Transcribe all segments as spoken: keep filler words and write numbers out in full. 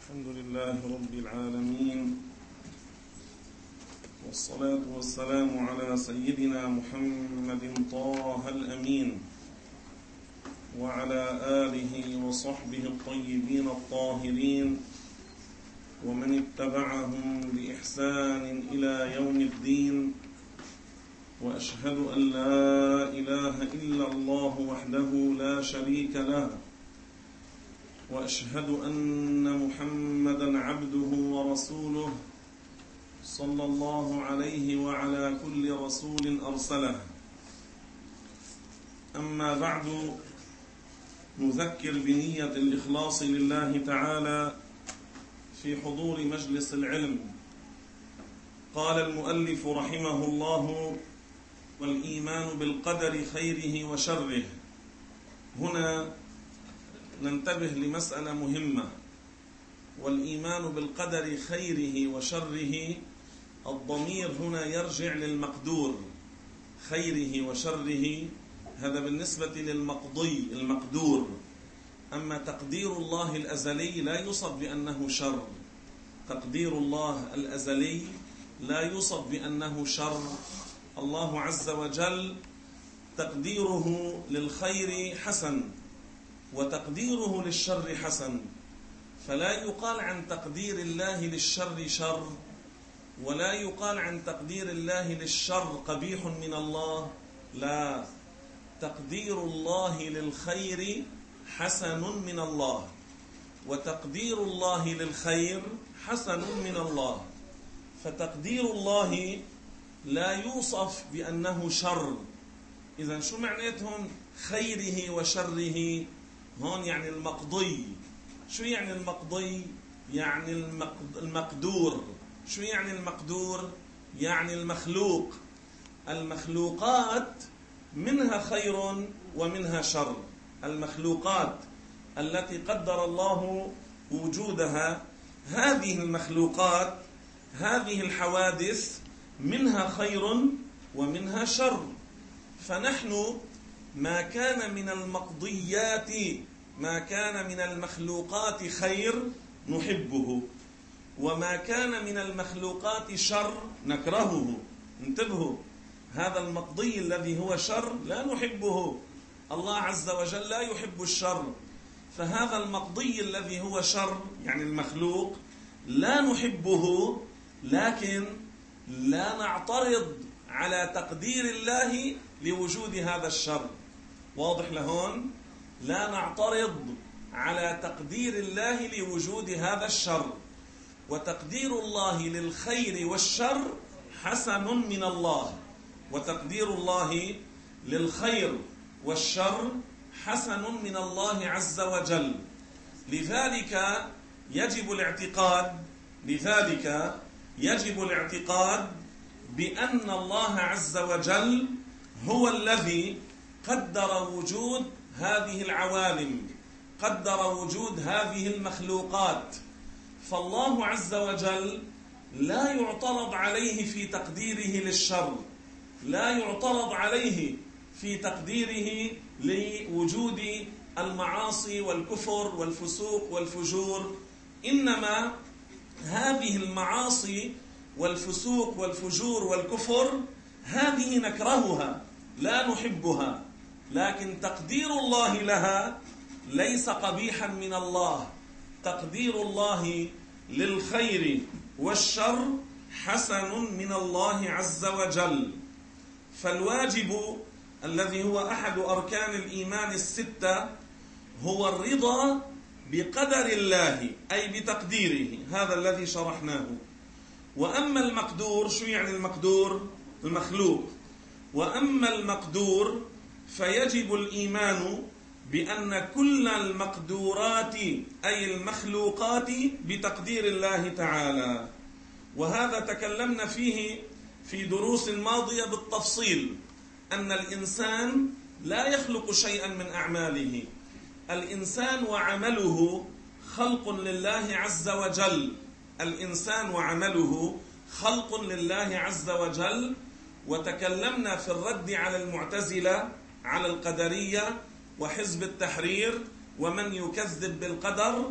الحمد لله رب العالمين، والصلاة والسلام على سيدنا محمد طه الأمين وعلى آله وصحبه الطيبين الطاهرين ومن اتبعهم بإحسان إلى يوم الدين. وأشهد أن لا إله إلا الله وحده لا شريك له، وأشهد أن محمدًا عبده ورسوله صلى الله عليه وعلى كل رسول أرسله. أما بعد، نذكر بنية الإخلاص لله تعالى في حضور مجلس العلم. قال المؤلف رحمه الله: والإيمان بالقدر خيره وشره. هنا ننتبه لمسألة مهمة، والإيمان بالقدر خيره وشره، الضمير هنا يرجع للمقدور، خيره وشره هذا بالنسبة للمقضي المقدور. أما تقدير الله الأزلي لا يوصف بأنه شر، تقدير الله الأزلي لا يوصف بأنه شر. الله عز وجل تقديره للخير حسن وتقديره للشر حسن، فلا يقال عن تقدير الله للشر شر، ولا يقال عن تقدير الله للشر قبيح من الله، لا، تقدير الله للخير حسن من الله، وتقدير الله للخير حسن من الله. فتقدير الله لا يوصف بأنه شر. إذن شو معناتهم خيره وشره؟ هون يعني المقضي. شو يعني المقضي؟ يعني المقدور. شو يعني المقدور؟ يعني المخلوق. المخلوقات منها خير ومنها شر. المخلوقات التي قدر الله وجودها، هذه المخلوقات، هذه الحوادث منها خير ومنها شر. فنحن ما كان من المقضيات، ما كان من المخلوقات خير نحبه، وما كان من المخلوقات شر نكرهه. انتبهوا، هذا المقضي الذي هو شر لا نحبه، الله عز وجل لا يحب الشر. فهذا المقضي الذي هو شر يعني المخلوق لا نحبه، لكن لا نعترض على تقدير الله لوجود هذا الشر. واضح لهون؟ لا نعترض على تقدير الله لوجود هذا الشر. وتقدير الله للخير والشر حسن من الله، وتقدير الله للخير والشر حسن من الله عز وجل. لذلك يجب الاعتقاد لذلك يجب الاعتقاد بأن الله عز وجل هو الذي قدر وجود هذه العوالم، قدر وجود هذه المخلوقات. فالله عز وجل لا يعترض عليه في تقديره للشر، لا يعترض عليه في تقديره لوجود المعاصي والكفر والفسوق والفجور. إنما هذه المعاصي والفسوق والفجور والكفر هذه نكرهها لا نحبها، لكن تقدير الله لها ليس قبيحا من الله. تقدير الله للخير والشر حسن من الله عز وجل. فالواجب الذي هو أحد أركان الإيمان الستة هو الرضا بقدر الله، أي بتقديره، هذا الذي شرحناه. وأما المقدور، شو يعني المقدور؟ المخلوق. وأما المقدور فيجب الإيمان بأن كل المقدورات أي المخلوقات بتقدير الله تعالى. وهذا تكلمنا فيه في دروس ماضية بالتفصيل، أن الإنسان لا يخلق شيئا من أعماله. الإنسان وعمله خلق لله عز وجل، الإنسان وعمله خلق لله عز وجل. وتكلمنا في الرد على المعتزلة، على القدرية وحزب التحرير ومن يكذب بالقدر،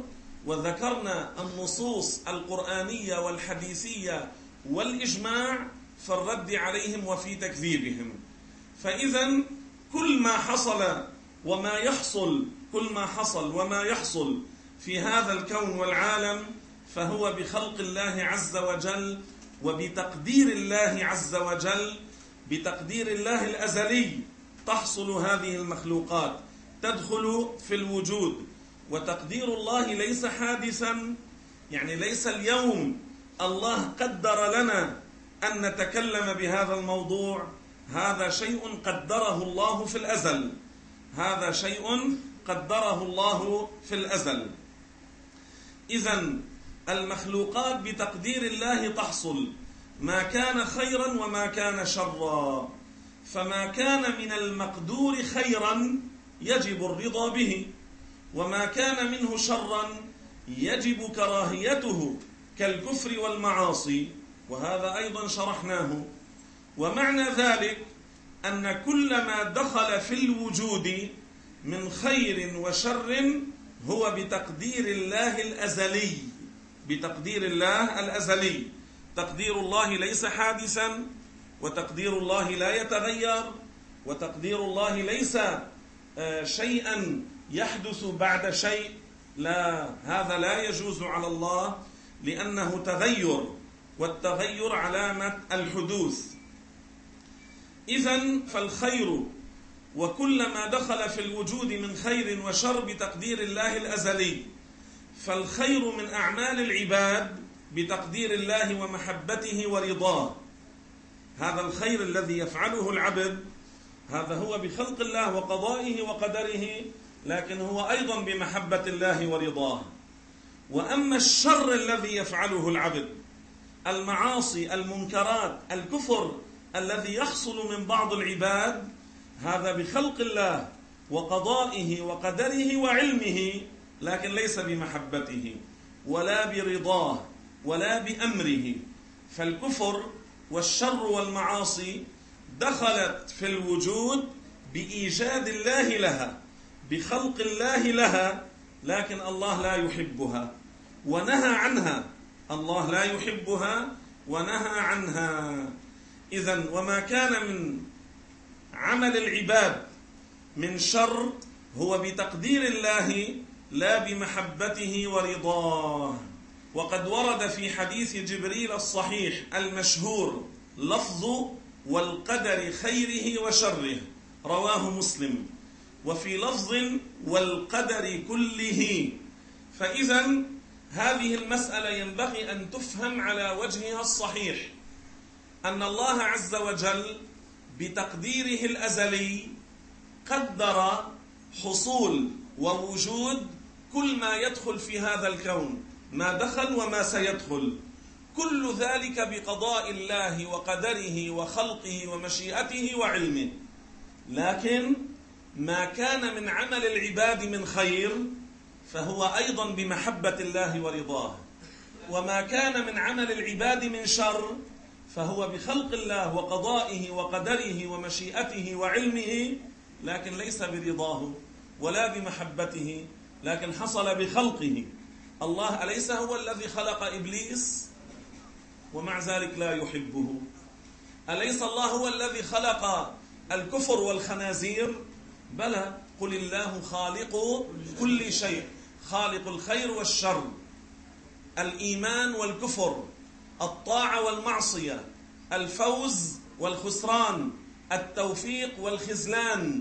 وذكرنا النصوص القرآنية والحديثية والإجماع في الرد عليهم وفي تكذيبهم. فإذا كل ما حصل وما يحصل كل ما حصل وما يحصل في هذا الكون والعالم فهو بخلق الله عز وجل وبتقدير الله عز وجل، بتقدير الله الأزلي تحصل هذه المخلوقات، تدخل في الوجود. وتقدير الله ليس حادثا، يعني ليس اليوم الله قدر لنا أن نتكلم بهذا الموضوع، هذا شيء قدره الله في الأزل، هذا شيء قدره الله في الأزل. إذن المخلوقات بتقدير الله تحصل، ما كان خيرا وما كان شرا. فما كان من المقدور خيرا يجب الرضا به، وما كان منه شرا يجب كراهيته كالكفر والمعاصي، وهذا أيضا شرحناه. ومعنى ذلك أن كل ما دخل في الوجود من خير وشر هو بتقدير الله الأزلي، بتقدير الله الأزلي. تقدير الله ليس حادثا، وتقدير الله لا يتغير، وتقدير الله ليس شيئا يحدث بعد شيء، لا، هذا لا يجوز على الله لأنه تغير، والتغير علامة الحدوث. إذن فالخير وكل ما دخل في الوجود من خير وشر بتقدير الله الأزلي. فالخير من أعمال العباد بتقدير الله ومحبته ورضاه، هذا الخير الذي يفعله العبد هذا هو بخلق الله وقضائه وقدره، لكن هو أيضا بمحبة الله ورضاه. وأما الشر الذي يفعله العبد، المعاصي، المنكرات، الكفر الذي يحصل من بعض العباد، هذا بخلق الله وقضائه وقدره وعلمه، لكن ليس بمحبته ولا برضاه ولا بأمره. فالكفر والشر والمعاصي دخلت في الوجود بإيجاد الله لها، بخلق الله لها، لكن الله لا يحبها ونهى عنها، الله لا يحبها ونهى عنها. إذن وما كان من عمل العباد من شر هو بتقدير الله لا بمحبته ورضاه. وقد ورد في حديث جبريل الصحيح المشهور لفظ والقدر خيره وشره، رواه مسلم، وفي لفظ والقدر كله. فإذا هذه المسألة ينبغي أن تفهم على وجهها الصحيح، أن الله عز وجل بتقديره الأزلي قدر حصول ووجود كل ما يدخل في هذا الكون، ما دخل وما سيدخل، كل ذلك بقضاء الله وقدره وخلقه ومشيئته وعلمه. لكن ما كان من عمل العباد من خير فهو أيضا بمحبة الله ورضاه، وما كان من عمل العباد من شر فهو بخلق الله وقضائه وقدره ومشيئته وعلمه، لكن ليس برضاه ولا بمحبته، لكن حصل بخلقه. الله أليس هو الذي خلق إبليس ومع ذلك لا يحبه؟ أليس الله هو الذي خلق الكفر والخنازير؟ بلى، قل الله خالق كل شيء، خالق الخير والشر، الإيمان والكفر، الطاعة والمعصية، الفوز والخسران، التوفيق والخذلان،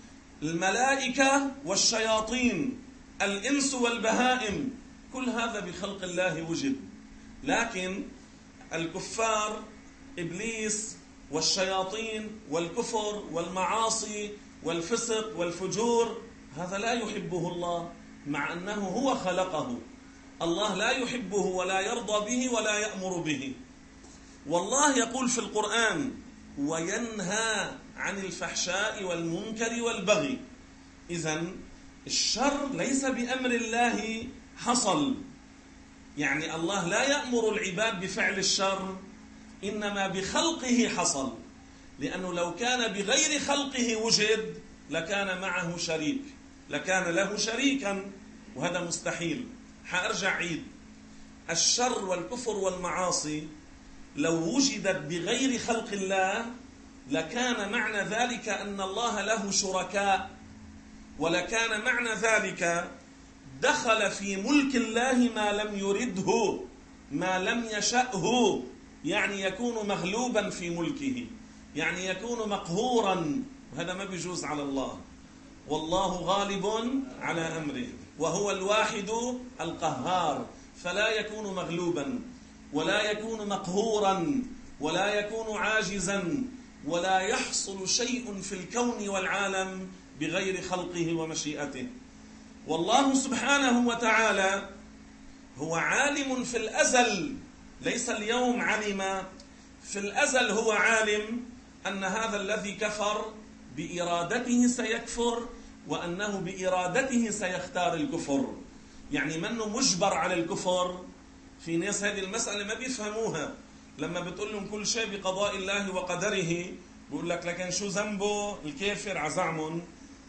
الملائكة والشياطين، الإنس والبهائم، كل هذا بخلق الله وجد. لكن الكفار، إبليس والشياطين والكفر والمعاصي والفسق والفجور، هذا لا يحبه الله مع أنه هو خلقه. الله لا يحبه ولا يرضى به ولا يأمر به. والله يقول في القرآن: وينهى عن الفحشاء والمنكر والبغي. إذن الشر ليس بأمر الله حصل، يعني الله لا يأمر العباد بفعل الشر، إنما بخلقه حصل، لأنه لو كان بغير خلقه وجد لكان معه شريك، لكان له شريكا، وهذا مستحيل. حأرجع عيد. الشر والكفر والمعاصي لو وجدت بغير خلق الله لكان معنى ذلك أن الله له شركاء، ولكان معنى ذلك دخل في ملك الله ما لم يرده، ما لم يشأه، يعني يكون مغلوبا في ملكه، يعني يكون مقهورا، وهذا ما بيجوز على الله. والله غالب على أمره وهو الواحد القهار، فلا يكون مغلوبا ولا يكون مقهورا ولا يكون عاجزا، ولا يحصل شيء في الكون والعالم بغير خلقه ومشيئته. والله سبحانه وتعالى هو عالم في الأزل، ليس اليوم علم، في الأزل هو عالم أن هذا الذي كفر بإرادته سيكفر، وأنه بإرادته سيختار الكفر، يعني منه مجبر على الكفر. في ناس هذه المسألة ما بيفهموها، لما بتقول لهم كل شيء بقضاء الله وقدره بيقول لك لكن شو ذنبه الكافر عزعمن؟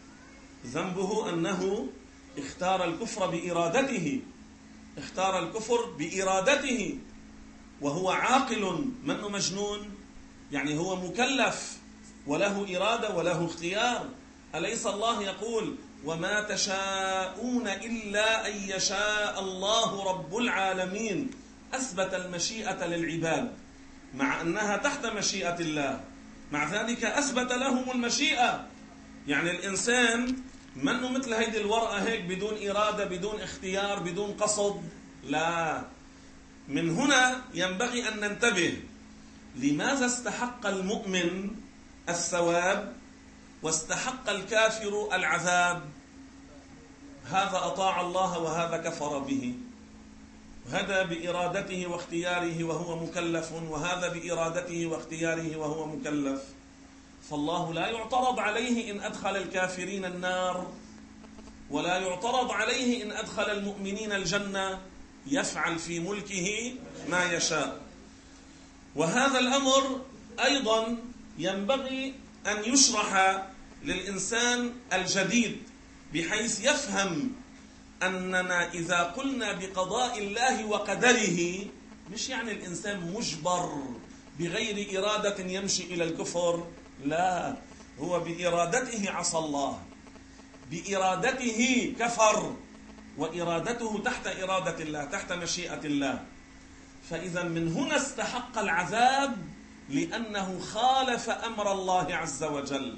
ذنبه أنه اختار الكفر بإرادته، اختار الكفر بإرادته، وهو عاقل منه مجنون، يعني هو مكلف وله إرادة وله اختيار. أليس الله يقول وما تشاءون إلا أن يشاء الله رب العالمين؟ أثبت المشيئة للعباد مع أنها تحت مشيئة الله، مع ذلك أثبت لهم المشيئة. يعني الإنسان منه مثل هيدي الورقة هيك بدون إرادة بدون اختيار بدون قصد، لا. من هنا ينبغي أن ننتبه لماذا استحق المؤمن الثواب واستحق الكافر العذاب. هذا أطاع الله وهذا كفر به، هذا بإرادته واختياره وهو مكلف، وهذا بإرادته واختياره وهو مكلف. فالله لا يعترض عليه إن أدخل الكافرين النار، ولا يعترض عليه إن أدخل المؤمنين الجنة، يفعل في ملكه ما يشاء. وهذا الأمر أيضا ينبغي أن يشرح للإنسان الجديد بحيث يفهم أننا إذا قلنا بقضاء الله وقدره مش يعني الإنسان مجبر بغير إرادة يمشي إلى الكفر، لا، هو بإرادته عصى الله، بإرادته كفر، وإرادته تحت إرادة الله تحت مشيئة الله. فإذا من هنا استحق العذاب لأنه خالف أمر الله عز وجل،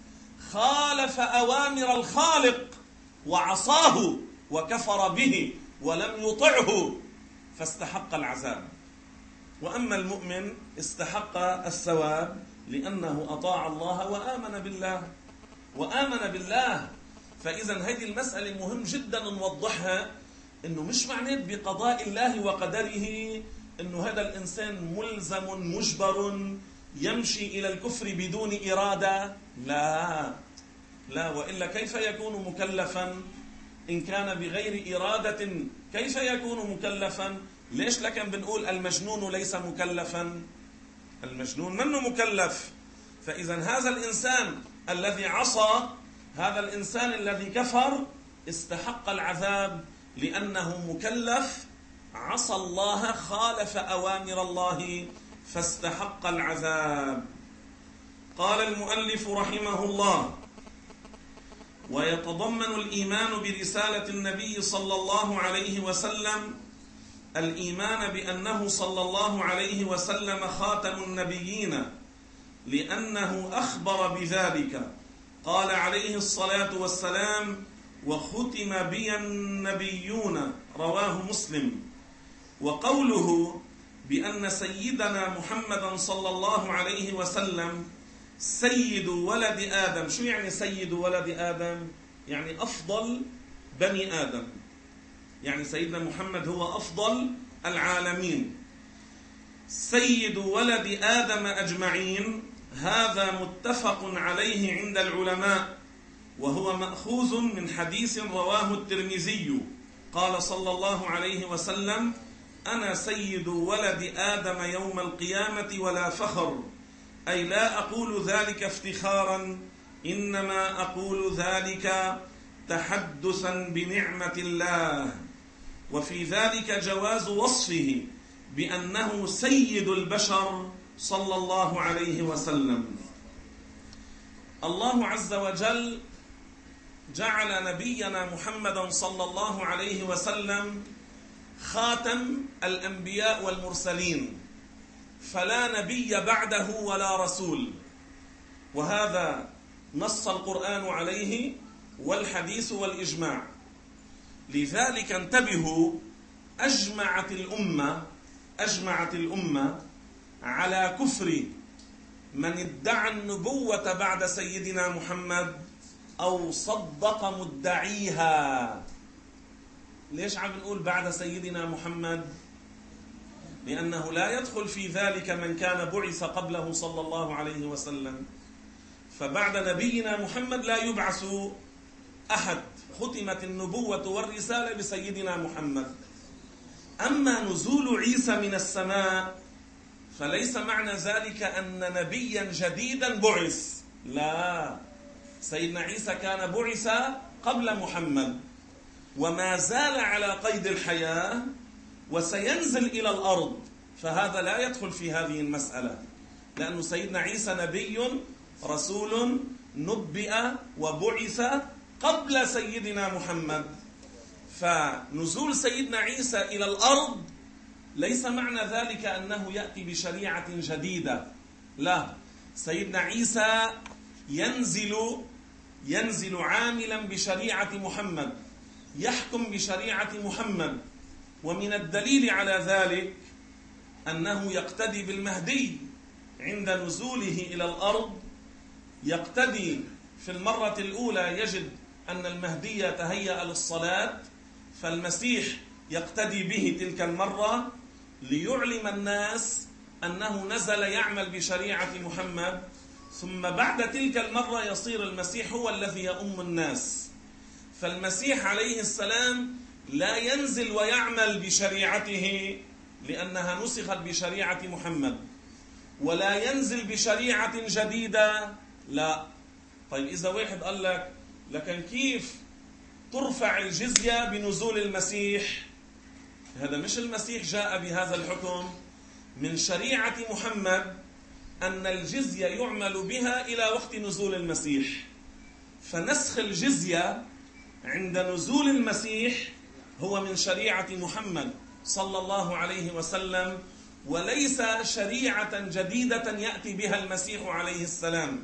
خالف أوامر الخالق وعصاه وكفر به ولم يطعه فاستحق العذاب. وأما المؤمن استحق الثواب لأنه أطاع الله وآمن بالله وآمن بالله. فإذا هذه المسألة مهم جدا نوضحها، إنه مش معناه بقضاء الله وقدره إنه هذا الإنسان ملزم مجبر يمشي إلى الكفر بدون إرادة، لا لا، وإلا كيف يكون مكلفا إن كان بغير إرادة؟ كيف يكون مكلفا؟ ليش لكن بنقول المجنون ليس مكلفا؟ المجنون منه مكلف. فإذا هذا الإنسان الذي عصى، هذا الإنسان الذي كفر استحق العذاب لأنه مكلف، عصى الله، خالف أوامر الله فاستحق العذاب. قال المؤلف رحمه الله: ويتضمن الإيمان برسالة النبي صلى الله عليه وسلم الإيمان بأنه صلى الله عليه وسلم خاتم النبيين، لأنه أخبر بذلك. قال عليه الصلاة والسلام: وختم بي النبيون، رواه مسلم. وقوله بأن سيدنا محمدا صلى الله عليه وسلم سيد ولد آدم، شو يعني سيد ولد آدم؟ يعني أفضل بني آدم، يعني سيدنا محمد هو أفضل العالمين، سيد ولد آدم أجمعين. هذا متفق عليه عند العلماء، وهو مأخوذ من حديث رواه الترمذي. قال صلى الله عليه وسلم: أنا سيد ولد آدم يوم القيامة ولا فخر، أي لا أقول ذلك افتخارا، إنما أقول ذلك تحدثا بنعمة الله. وفي ذلك جواز وصفه بأنه سيد البشر صلى الله عليه وسلم. الله عز وجل جعل نبينا محمدا صلى الله عليه وسلم خاتم الأنبياء والمرسلين، فلا نبي بعده ولا رسول، وهذا نص القرآن عليه والحديث والإجماع. لذلك انتبهوا، أجمعت الأمة أجمعت الأمة على كفر من ادعى النبوة بعد سيدنا محمد أو صدق مدعيها. ليش عم نقول بعد سيدنا محمد؟ لأنه لا يدخل في ذلك من كان بعث قبله صلى الله عليه وسلم، فبعد نبينا محمد لا يبعث أحد، ختمت النبوة والرسالة بسيدنا محمد. أما نزول عيسى من السماء فليس معنى ذلك أن نبيا جديدا بعث، لا، سيدنا عيسى كان بعث قبل محمد وما زال على قيد الحياة وسينزل إلى الأرض، فهذا لا يدخل في هذه المسألة، لأن سيدنا عيسى نبي رسول نبئ وبعث قبل سيدنا محمد. فنزول سيدنا عيسى إلى الأرض ليس معنى ذلك أنه يأتي بشريعة جديدة، لا، سيدنا عيسى ينزل ينزل عاملا بشريعة محمد، يحكم بشريعة محمد. ومن الدليل على ذلك أنه يقتدي بالمهدي عند نزوله إلى الأرض، يقتدي في المرة الأولى يجد أن المهدي تهيأ للصلاة، فالمسيح يقتدي به تلك المرة ليعلم الناس أنه نزل يعمل بشريعة محمد، ثم بعد تلك المرة يصير المسيح هو الذي يؤم الناس. فالمسيح عليه السلام لا ينزل ويعمل بشريعته لأنها نسخت بشريعة محمد، ولا ينزل بشريعة جديدة، لا. طيب إذا واحد قال لك لكن كيف ترفع الجزية بنزول المسيح؟ هذا مش المسيح جاء بهذا الحكم، من شريعة محمد أن الجزية يعمل بها إلى وقت نزول المسيح، فنسخ الجزية عند نزول المسيح هو من شريعة محمد صلى الله عليه وسلم، وليس شريعة جديدة يأتي بها المسيح عليه السلام.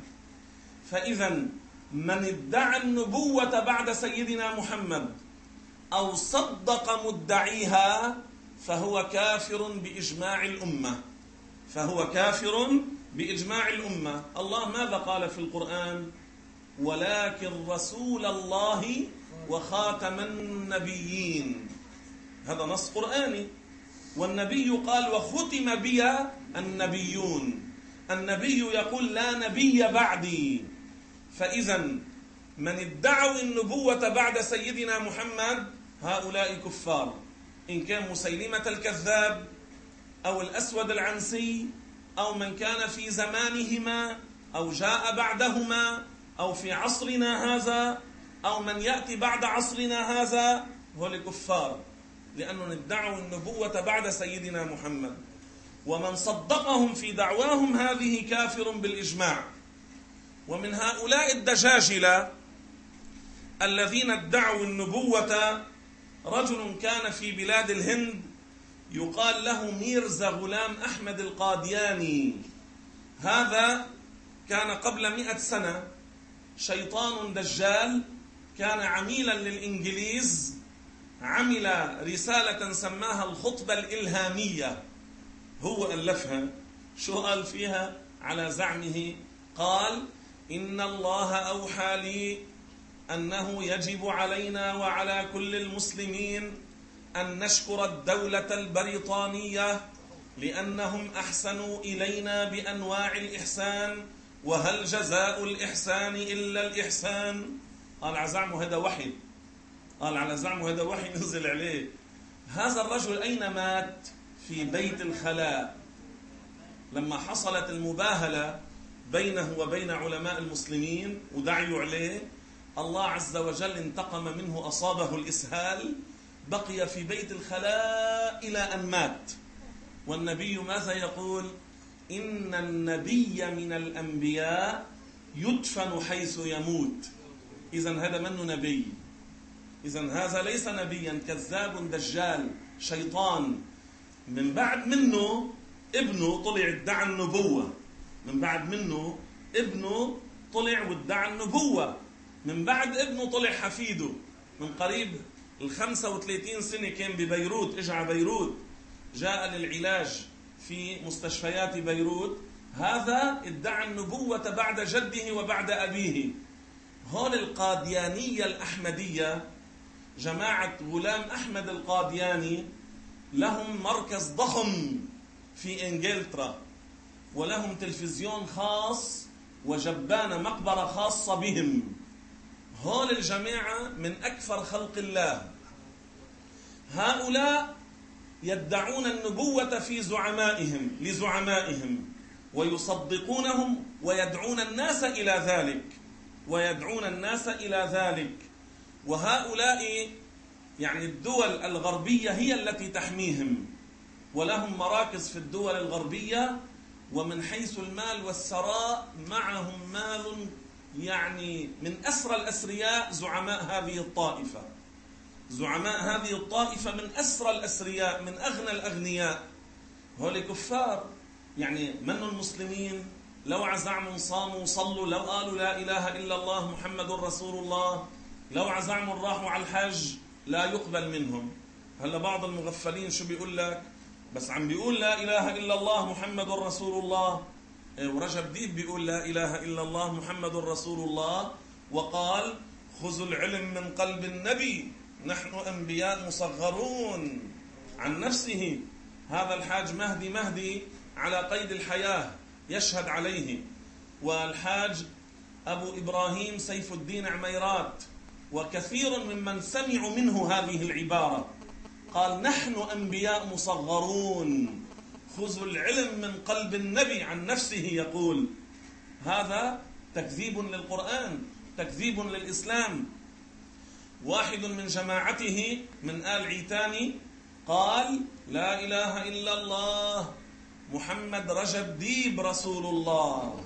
فإذا من ادعى النبوة بعد سيدنا محمد أو صدق مدعيها فهو كافر بإجماع الأمة، فهو كافر بإجماع الأمة. الله ماذا قال في القرآن؟ ولكن رسول الله وخاتم النبيين، هذا نص قرآني. والنبي قال وختم بي النبيون، النبي يقول لا نبي بعدي. فإذا من ادعوا النبوة بعد سيدنا محمد هؤلاء كفار، إن كان مسيلمة الكذاب أو الأسود العنسي أو من كان في زمانهما أو جاء بعدهما أو في عصرنا هذا أو من يأتي بعد عصرنا هذا، هو الكفار، لأنهم ادعوا النبوة بعد سيدنا محمد. ومن صدقهم في دعواهم هذه كافر بالإجماع. ومن هؤلاء الدجاجلة الذين ادعوا النبوة رجل كان في بلاد الهند يقال له ميرزا غلام أحمد القادياني. هذا كان قبل مئة سنة شيطان دجال، كان عميلا للإنجليز، عمل رسالة سماها الخطبة الإلهامية، هو ألفها. شو قال فيها على زعمه؟ قال إن الله أوحى لي أنه يجب علينا وعلى كل المسلمين أن نشكر الدولة البريطانية لأنهم أحسنوا إلينا بأنواع الإحسان، وهل جزاء الإحسان إلا الإحسان. قال على زعمه هذا وحي، قال على زعمه هذا وحي نزل عليه. هذا الرجل أين مات؟ في بيت الخلاء. لما حصلت المباهلة بينه وبين علماء المسلمين ودعيوا عليه، الله عز وجل انتقم منه، أصابه الإسهال بقي في بيت الخلاء إلى أن مات. والنبي ماذا يقول؟ إن النبي من الأنبياء يدفن حيث يموت. إذن هذا منه نبي، إذن هذا ليس نبيا، كذاب دجال شيطان. من بعد منه ابنه طلع ادعى النبوة، من بعد منه ابنه طلع وادعى النبوة، من بعد ابنه طلع حفيده. من قريب الخمسة وثلاثين سنة كان ببيروت، اجى على بيروت، جاء للعلاج في مستشفيات بيروت، هذا ادعى النبوة بعد جده وبعد أبيه. هون القاديانية الأحمدية، جماعة غلام أحمد القادياني، لهم مركز ضخم في إنجلترا، ولهم تلفزيون خاص وجبانة مقبرة خاصة بهم. هول الجماعة من أكثر خلق الله. هؤلاء يدعون النبوة في زعمائهم لزعمائهم ويصدقونهم ويدعون الناس إلى ذلك ويدعون الناس إلى ذلك. وهؤلاء يعني الدول الغربية هي التي تحميهم، ولهم مراكز في الدول الغربية، ومن حيث المال والثراء معهم مال، يعني من أسرى الأسرياء زعماء هذه الطائفة. زعماء هذه الطائفة من أسرى الأسرياء، من أغنى الأغنياء. هؤلاء كفار، يعني من المسلمين لو عزعموا صاموا صلوا، لو قالوا لا إله إلا الله محمد رسول الله، لو عزعموا راحوا على الحج، لا يقبل منهم. هلا بعض المغفلين شو بيقول لك؟ بس عم بيقول لا إله إلا الله محمد رسول الله. ورجب ديب بيقول لا إله إلا الله محمد رسول الله، وقال خذوا العلم من قلب النبي، نحن أنبياء مصغرون عن نفسه. هذا الحاج مهدي مهدي على قيد الحياة يشهد عليه، والحاج أبو إبراهيم سيف الدين عميرات، وكثير ممن سمعوا منه هذه العبارة. قال نحن أنبياء مصغرون، خذوا العلم من قلب النبي عن نفسه يقول. هذا تكذيب للقرآن، تكذيب للإسلام. واحد من جماعته من آل عيتاني قال لا إله إلا الله محمد رجب ديب رسول الله.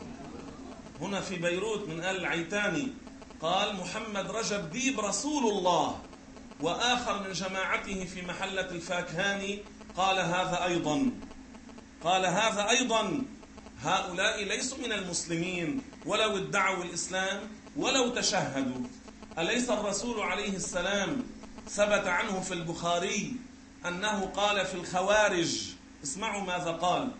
هنا في بيروت من آل العيتاني قال محمد رجب ديب رسول الله. وآخر من جماعته في محلة الفاكهاني قال هذا أيضا، قال هذا أيضا. هؤلاء ليسوا من المسلمين ولو ادعوا الإسلام ولو تشهدوا. أليس الرسول عليه السلام ثبت عنه في البخاري أنه قال في الخوارج، اسمعوا ماذا قال،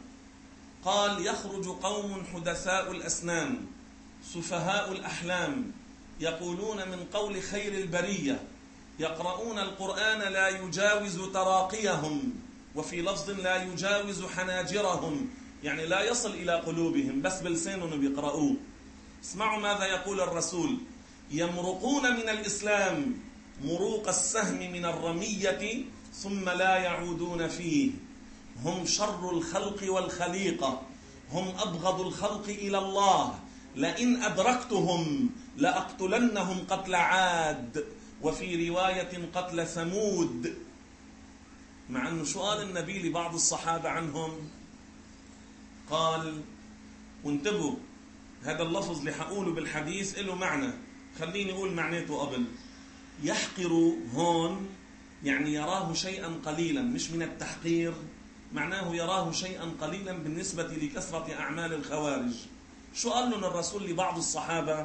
قال يخرج قوم حدثاء الأسنان سفهاء الأحلام يقولون من قول خير البرية، يقرؤون القرآن لا يجاوز تراقيهم، وفي لفظ لا يجاوز حناجرهم، يعني لا يصل إلى قلوبهم، بس بلسانهم بيقرؤوه. اسمعوا ماذا يقول الرسول، يمرقون من الإسلام مروق السهم من الرمية ثم لا يعودون فيه، هم شر الخلق والخليقة، هم أبغض الخلق إلى الله، لئن أدركتهم لأقتلنهم قتل عاد، وفي رواية قتل ثمود. مع أنه شو قال النبي لبعض الصحابة عنهم؟ قال، وانتبهوا هذا اللفظ اللي حقوله بالحديث له معنى، خليني أقول معناته قبل. يحقر هون يعني يراه شيئا قليلا، مش من التحقير، معناه يراه شيئا قليلا بالنسبة لكثرة أعمال الخوارج. شو قال لهم الرسول لبعض الصحابة؟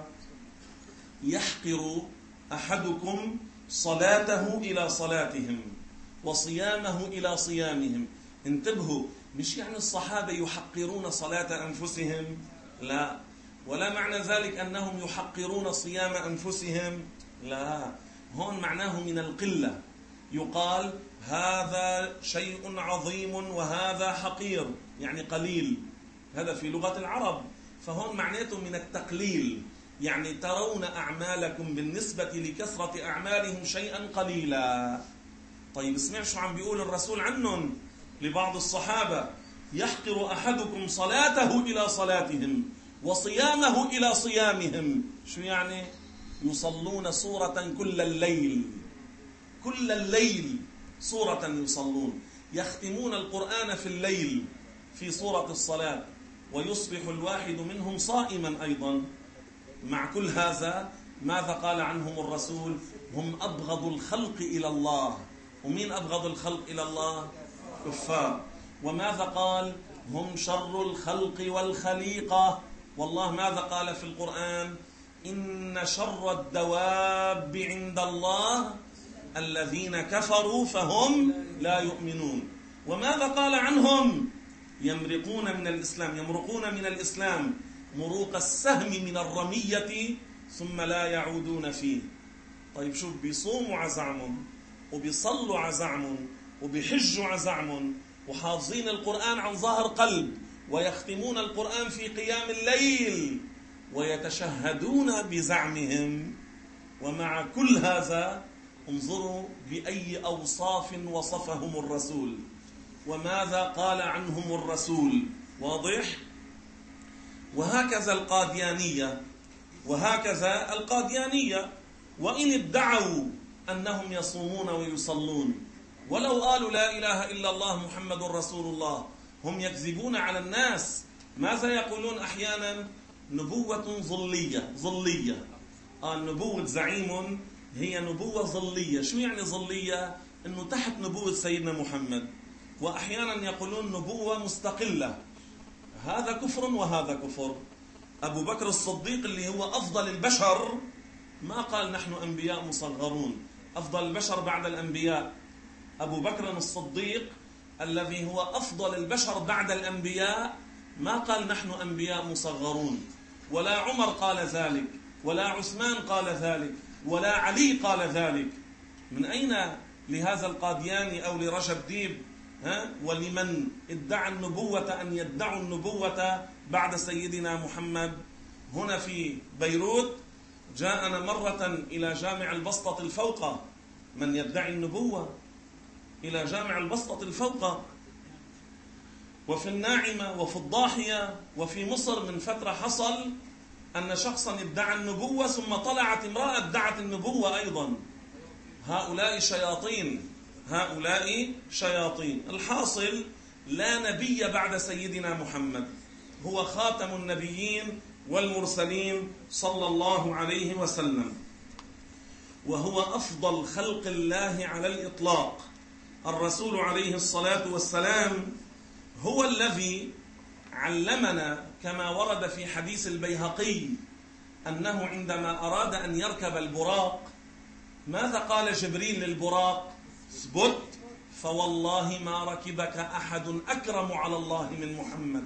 يحقر أحدكم صلاته إلى صلاتهم وصيامه إلى صيامهم. انتبهوا، مش يعني الصحابة يحقرون صلاة أنفسهم، لا، ولا معنى ذلك أنهم يحقرون صيام أنفسهم، لا، هون معناه من القلة. يقال هذا شيء عظيم وهذا حقير، يعني قليل، هذا في لغة العرب. فهون معناته من التقليل، يعني ترون أعمالكم بالنسبة لكثرة أعمالهم شيئا قليلا. طيب اسمع شو عم بيقول الرسول عنهم لبعض الصحابة، يحقر أحدكم صلاته إلى صلاتهم وصيامه إلى صيامهم. شو يعني؟ يصلون صورة كل الليل، كل الليل سورة يصلون، يختمون القرآن في الليل في سورة الصلاة، ويصبح الواحد منهم صائما أيضا. مع كل هذا ماذا قال عنهم الرسول؟ هم أبغض الخلق إلى الله. ومين أبغض الخلق إلى الله؟ كفار. وماذا قال؟ هم شر الخلق والخليقة. والله ماذا قال في القرآن؟ إن شر الدواب عند الله الذين كفروا فهم لا يؤمنون. وماذا قال عنهم؟ يمرقون من الإسلام، يمرقون من الإسلام مروق السهم من الرمية ثم لا يعودون فيه. طيب شوف، بيصوموا عزعم، وبيصلوا عزعم، وبيحجوا عزعم، وحافظين القرآن عن ظهر قلب، ويختمون القرآن في قيام الليل، ويتشهدون بزعمهم. ومع كل هذا انظروا بأي أوصاف وصفهم الرسول، وماذا قال عنهم الرسول. واضح؟ وهكذا القاديانية، وهكذا القاديانية وإن ادعوا أنهم يصومون ويصلون، ولو قالوا لا إله إلا الله محمد رسول الله، هم يكذبون على الناس. ماذا يقولون أحيانا؟ نبوة ظلية. ظلية آه نبوة زعيم هي نبوة ظلية. شو يعني ظلية؟ أنه تحت نبوة سيدنا محمد. وأحيانا يقولون نبوة مستقلة. هذا كفر وهذا كفر. أبو بكر الصديق اللي هو أفضل البشر ما قال نحن أنبياء مصغرون. أفضل البشر بعد الأنبياء أبو بكر الصديق الذي هو أفضل البشر بعد الأنبياء ما قال نحن أنبياء مصغرون. ولا عمر قال ذلك، ولا عثمان قال ذلك، ولا علي قال ذلك. من أين لهذا القادياني أو لرجب ديب ها ولمن ادعى النبوة أن يدعوا النبوة بعد سيدنا محمد؟ هنا في بيروت جاءنا مرة إلى جامع البسطة الفوقة من يدعي النبوة، إلى جامع البسطة الفوقة، وفي الناعمة وفي الضاحية وفي مصر من فترة حصل أن شخصا ادعى النبوة ثم طلعت امرأة ادعت النبوة أيضا. هؤلاء شياطين، هؤلاء شياطين. الحاصل لا نبي بعد سيدنا محمد، هو خاتم النبيين والمرسلين صلى الله عليه وسلم، وهو أفضل خلق الله على الإطلاق. الرسول عليه الصلاة والسلام هو الذي علمنا كما ورد في حديث البيهقي أنه عندما أراد أن يركب البراق ماذا قال جبريل للبراق؟ اثبت فوالله ما ركبك أحد أكرم على الله من محمد.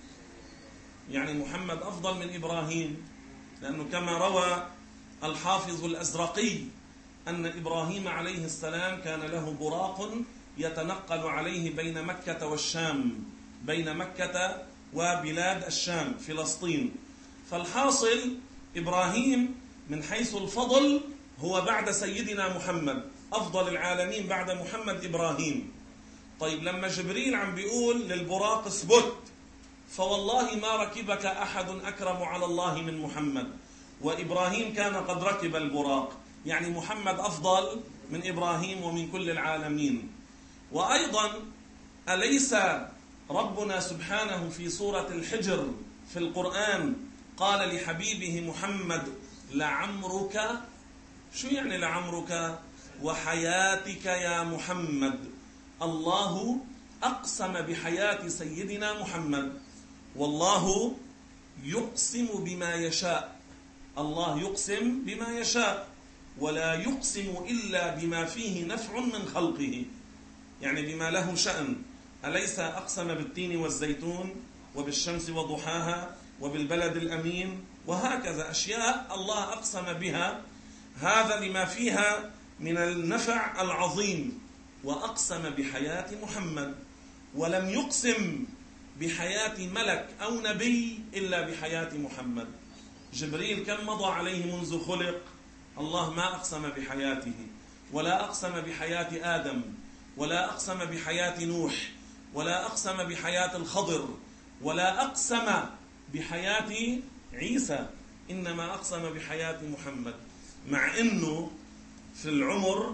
يعني محمد أفضل من إبراهيم، لأنه كما روى الحافظ الأزرقي أن إبراهيم عليه السلام كان له براق يتنقل عليه بين مكة والشام، بين مكة وبلاد الشام فلسطين. فالحاصل إبراهيم من حيث الفضل هو بعد سيدنا محمد، أفضل العالمين بعد محمد إبراهيم. طيب لما جبريل عم بيقول للبراق اثبت فوالله ما ركبك أحد أكرم على الله من محمد، وإبراهيم كان قد ركب البراق، يعني محمد أفضل من إبراهيم ومن كل العالمين. وأيضا أليس ربنا سبحانه في سورة الحجر في القرآن قال لحبيبه محمد لعمرك؟ شو يعني لعمرك؟ وحياتك يا محمد. الله أقسم بحياة سيدنا محمد، والله يقسم بما يشاء. الله يقسم بما يشاء ولا يقسم إلا بما فيه نفع من خلقه، يعني بما له شأن. أليس أقسم بالتين والزيتون وبالشمس وضحاها وبالبلد الأمين؟ وهكذا أشياء الله أقسم بها، هذا لما فيها من النفع العظيم. وأقسم بحياة محمد، ولم يقسم بحياة ملك أو نبي إلا بحياة محمد. جبريل كم مضى عليه منذ خلق؟ الله ما أقسم بحياته، ولا أقسم بحياة آدم، ولا أقسم بحياة نوح، ولا أقسم بحياة الخضر، ولا أقسم بحياة عيسى، إنما أقسم بحياة محمد. مع أنه في العمر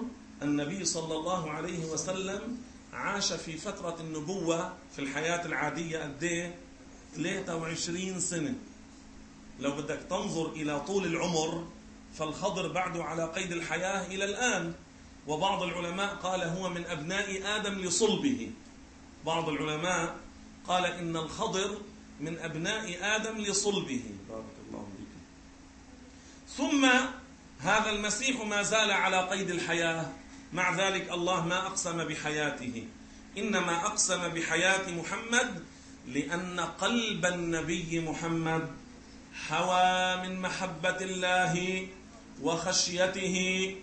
النبي صلى الله عليه وسلم عاش في فترة النبوة في الحياة العادية قد ايه؟ ثلاثة وعشرين سنة. لو بدك تنظر إلى طول العمر فالخضر بعده على قيد الحياة إلى الآن. وبعض العلماء قال هو من أبناء آدم لصلبه. بعض العلماء قال إن الخضر من أبناء آدم لصلبه. بارك الله فيك. ثم هذا المسيح ما زال على قيد الحياة، مع ذلك الله ما أقسم بحياته، إنما أقسم بحياة محمد لأن قلب النبي محمد حوى من محبة الله وخشيته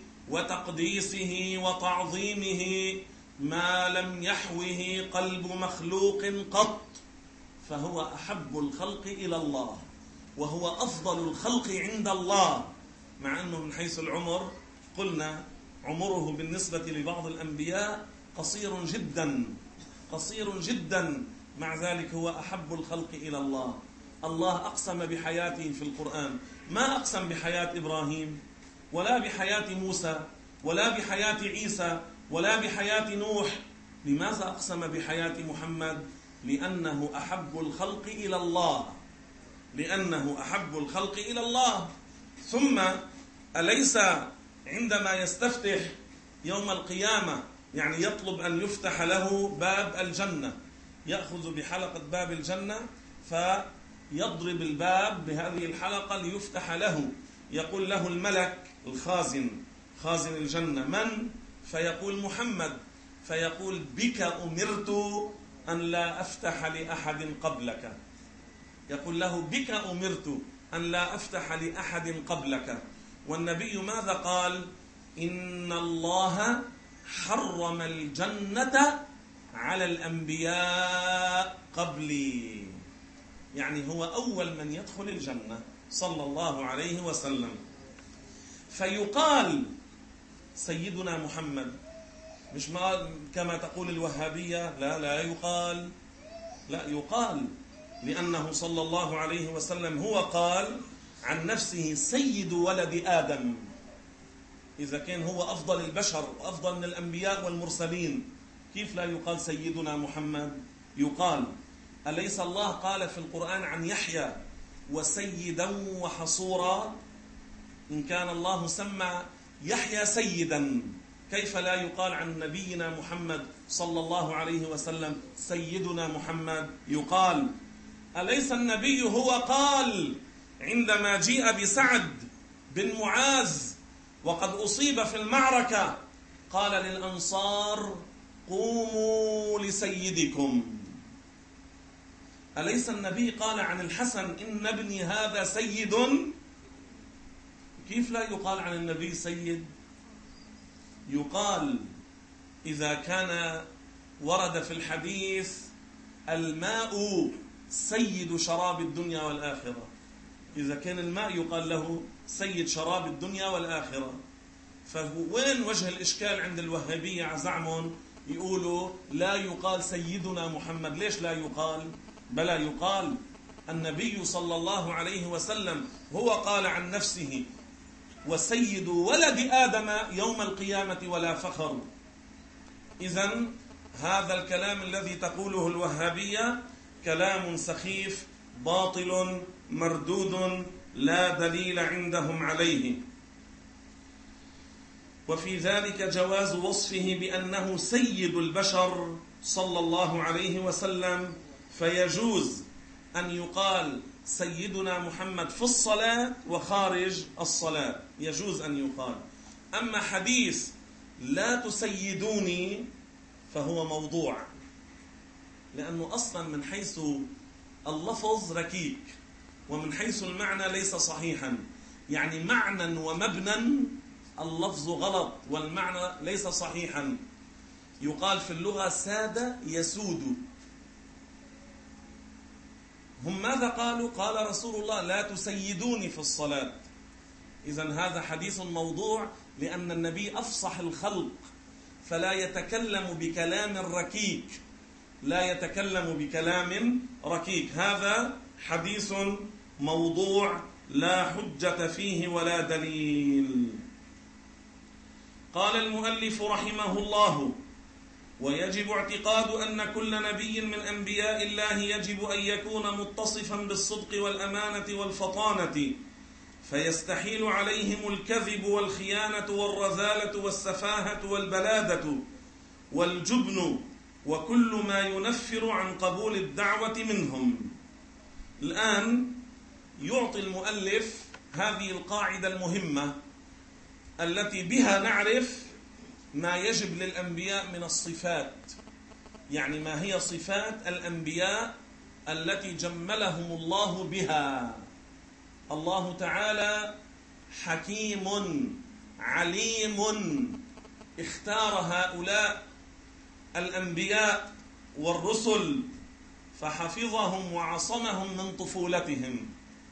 وتقديسه وتعظيمه ما لم يحوه قلب مخلوق قط، فهو أحب الخلق إلى الله وهو أفضل الخلق عند الله. مع أنه من حيث العمر قلنا عمره بالنسبة لبعض الأنبياء قصير جدا قصير جدا، مع ذلك هو أحب الخلق إلى الله. الله أقسم بحياته في القرآن، ما أقسم بحياة إبراهيم ولا بحياة موسى ولا بحياة عيسى ولا بحياة نوح. لماذا أقسم بحياة محمد؟ لأنه أحب الخلق إلى الله لأنه أحب الخلق إلى الله. ثم أليس عندما يستفتح يوم القيامة يعني يطلب أن يفتح له باب الجنة، يأخذ بحلقة باب الجنة فيضرب الباب بهذه الحلقة ليفتح له، يقول له الملك الخازن خازن الجنة من؟ فيقول محمد، فيقول بك أمرت أن لا أفتح لأحد قبلك. يقول له بك أمرت أن لا أفتح لأحد قبلك. والنبي ماذا قال؟ إن الله حرم الجنة على الأنبياء قبلي، يعني هو أول من يدخل الجنة صلى الله عليه وسلم. فيقال سيدنا محمد، مش ما كما تقول الوهابية، لا لا يقال لا يقال لأنه صلى الله عليه وسلم هو قال عن نفسه سيد ولد آدم. إذا كان هو أفضل البشر وأفضل من الأنبياء والمرسلين، كيف لا يقال سيدنا محمد؟ يقال. أليس الله قال في القرآن عن يحيى وسيدا وحصورا؟ إن كان الله سمى يحيى سيدا، كيف لا يقال عن نبينا محمد صلى الله عليه وسلم سيدنا محمد؟ يقال. أليس النبي هو قال عندما جيء بسعد بن معاذ وقد أصيب في المعركة، قال للأنصار قوموا لسيدكم. أليس النبي قال عن الحسن إن ابني هذا سيد؟ كيف لا يقال عن النبي سيد؟ يقال إذا كان ورد في الحديث الماء سيد شراب الدنيا والآخرة، إذا كان الماء يقال له سيد شراب الدنيا والآخرة، فوين وجه الإشكال عند الوهابية عزعمهم يقولوا لا يقال سيدنا محمد؟ ليش لا يقال؟ بلى يقال. النبي صلى الله عليه وسلم هو قال عن نفسه وسيد ولد آدم يوم القيامة ولا فخر. إذن هذا الكلام الذي تقوله الوهابية كلام سخيف باطل مردود لا دليل عندهم عليه. وفي ذلك جواز وصفه بأنه سيد البشر صلى الله عليه وسلم، فيجوز أن يقال سيدنا محمد في الصلاة وخارج الصلاة، يجوز أن يقال. أما حديث لا تسيدوني فهو موضوع، لأنه أصلا من حيث اللفظ ركيك ومن حيث المعنى ليس صحيحا، يعني معنى ومبنى اللفظ غلط والمعنى ليس صحيحا. يقال في اللغة ساد يسود، هم ماذا قالوا؟ قال رسول الله لا تسيدوني في الصلاة. إذن هذا حديث موضوع، لأن النبي أفصح الخلق فلا يتكلم بكلام ركيك لا يتكلم بكلام ركيك. هذا حديث موضوع لا حجة فيه ولا دليل. قال المؤلف رحمه الله: ويجب اعتقاد أن كل نبي من أنبياء الله يجب أن يكون متصفا بالصدق والأمانة والفطانة، فيستحيل عليهم الكذب والخيانة والرذالة والسفاهة والبلادة والجبن وكل ما ينفر عن قبول الدعوة منهم. الآن يعطي المؤلف هذه القاعدة المهمة التي بها نعرف ما يجب للأنبياء من الصفات، يعني ما هي صفات الأنبياء التي جملهم الله بها. الله تعالى حكيم عليم، اختار هؤلاء الأنبياء والرسل فحفظهم وعصمهم من طفولتهم.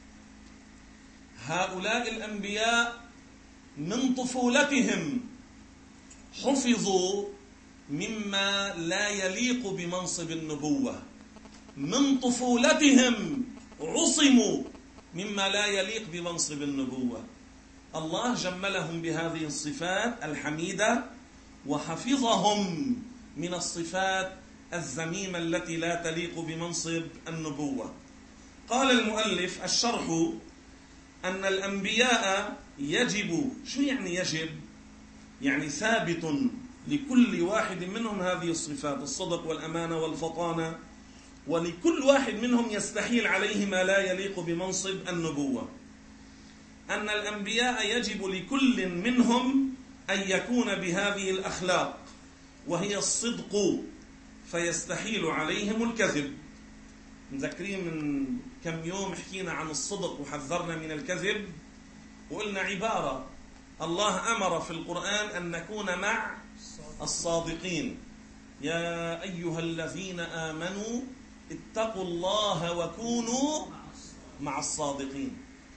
هؤلاء الأنبياء من طفولتهم حفظوا مما لا يليق بمنصب النبوة، من طفولتهم عصموا مما لا يليق بمنصب النبوة. الله جملهم بهذه الصفات الحميدة وحفظهم من الصفات الذميمة التي لا تليق بمنصب النبوة. قال المؤلف: الشرح أن الأنبياء يجب، شو يعني يجب؟ يعني ثابت لكل واحد منهم هذه الصفات، الصدق والأمانة والفطانة، ولكل واحد منهم يستحيل عليه ما لا يليق بمنصب النبوة. أن الأنبياء يجب لكل منهم أن يكون بهذه الأخلاق، وهي الصدق، فيستحيل عليهم الكذب. مذكرين من كم يوم حكينا عن الصدق وحذرنا من الكذب، وقلنا عبارة الله أمر في القرآن أن نكون مع الصادقين: يا أيها الذين آمنوا اتقوا الله وكونوا مع الصادقين.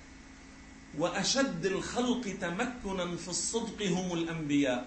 وأشد الخلق تمكنا في الصدق هم الأنبياء،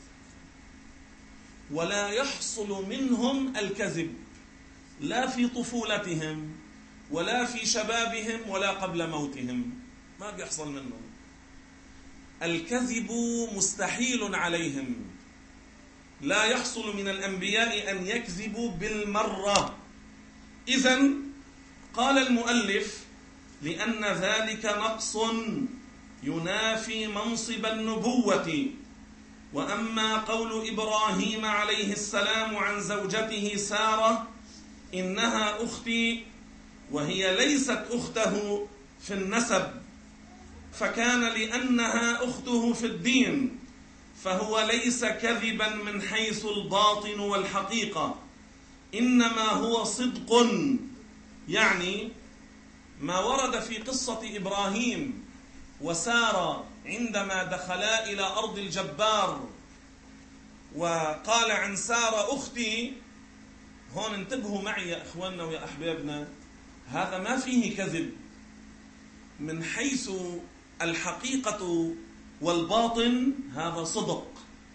ولا يحصل منهم الكذب لا في طفولتهم ولا في شبابهم ولا قبل موتهم، ما بيحصل منهم الكذب، مستحيل عليهم. لا يحصل من الأنبياء أن يكذبوا بالمرة. إذن قال المؤلف: لأن ذلك نقص ينافي منصب النبوة. وأما قول إبراهيم عليه السلام عن زوجته سارة: إنها أختي، وهي ليست أخته في النسب، فكان لأنها أخته في الدين، فهو ليس كذبا من حيث الباطن والحقيقة، إنما هو صدق. يعني ما ورد في قصة إبراهيم وسارة عندما دخلا إلى أرض الجبار وقال عن سارة أختي، هون انتبهوا معي يا أخواننا ويا أحبابنا، هذا ما فيه كذب من حيث الحقيقة والباطن، هذا صدق.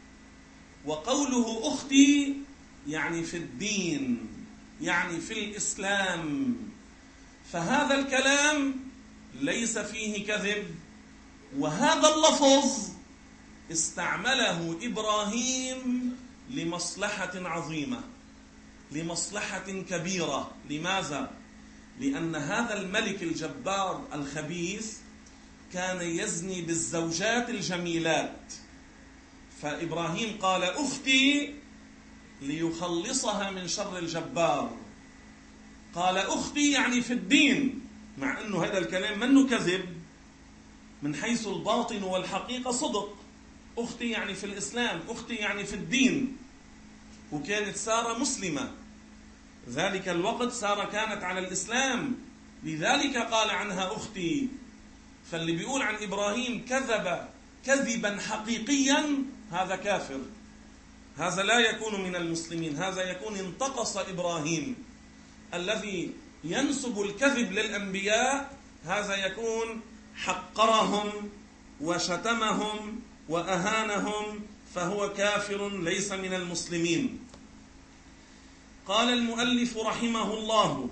وقوله أختي يعني في الدين، يعني في الإسلام، فهذا الكلام ليس فيه كذب. وهذا اللفظ استعمله إبراهيم لمصلحة عظيمة، لمصلحة كبيرة. لماذا؟ لأن هذا الملك الجبار الخبيث كان يزني بالزوجات الجميلات، فإبراهيم قال أختي ليخلصها من شر الجبار. قال أختي يعني في الدين، مع أنه هذا الكلام منه كذب، من حيث الباطن والحقيقة صدق. أختي يعني في الإسلام، أختي يعني في الدين. وكانت سارة مسلمة ذلك الوقت، سارة كانت على الإسلام، لذلك قال عنها أختي. فاللي بيقول عن إبراهيم كذب كذبا حقيقيا هذا كافر، هذا لا يكون من المسلمين، هذا يكون انتقص إبراهيم. الذي ينسب الكذب للأنبياء هذا يكون حقرهم وشتمهم وأهانهم، فهو كافر ليس من المسلمين. قال المؤلف رحمه الله: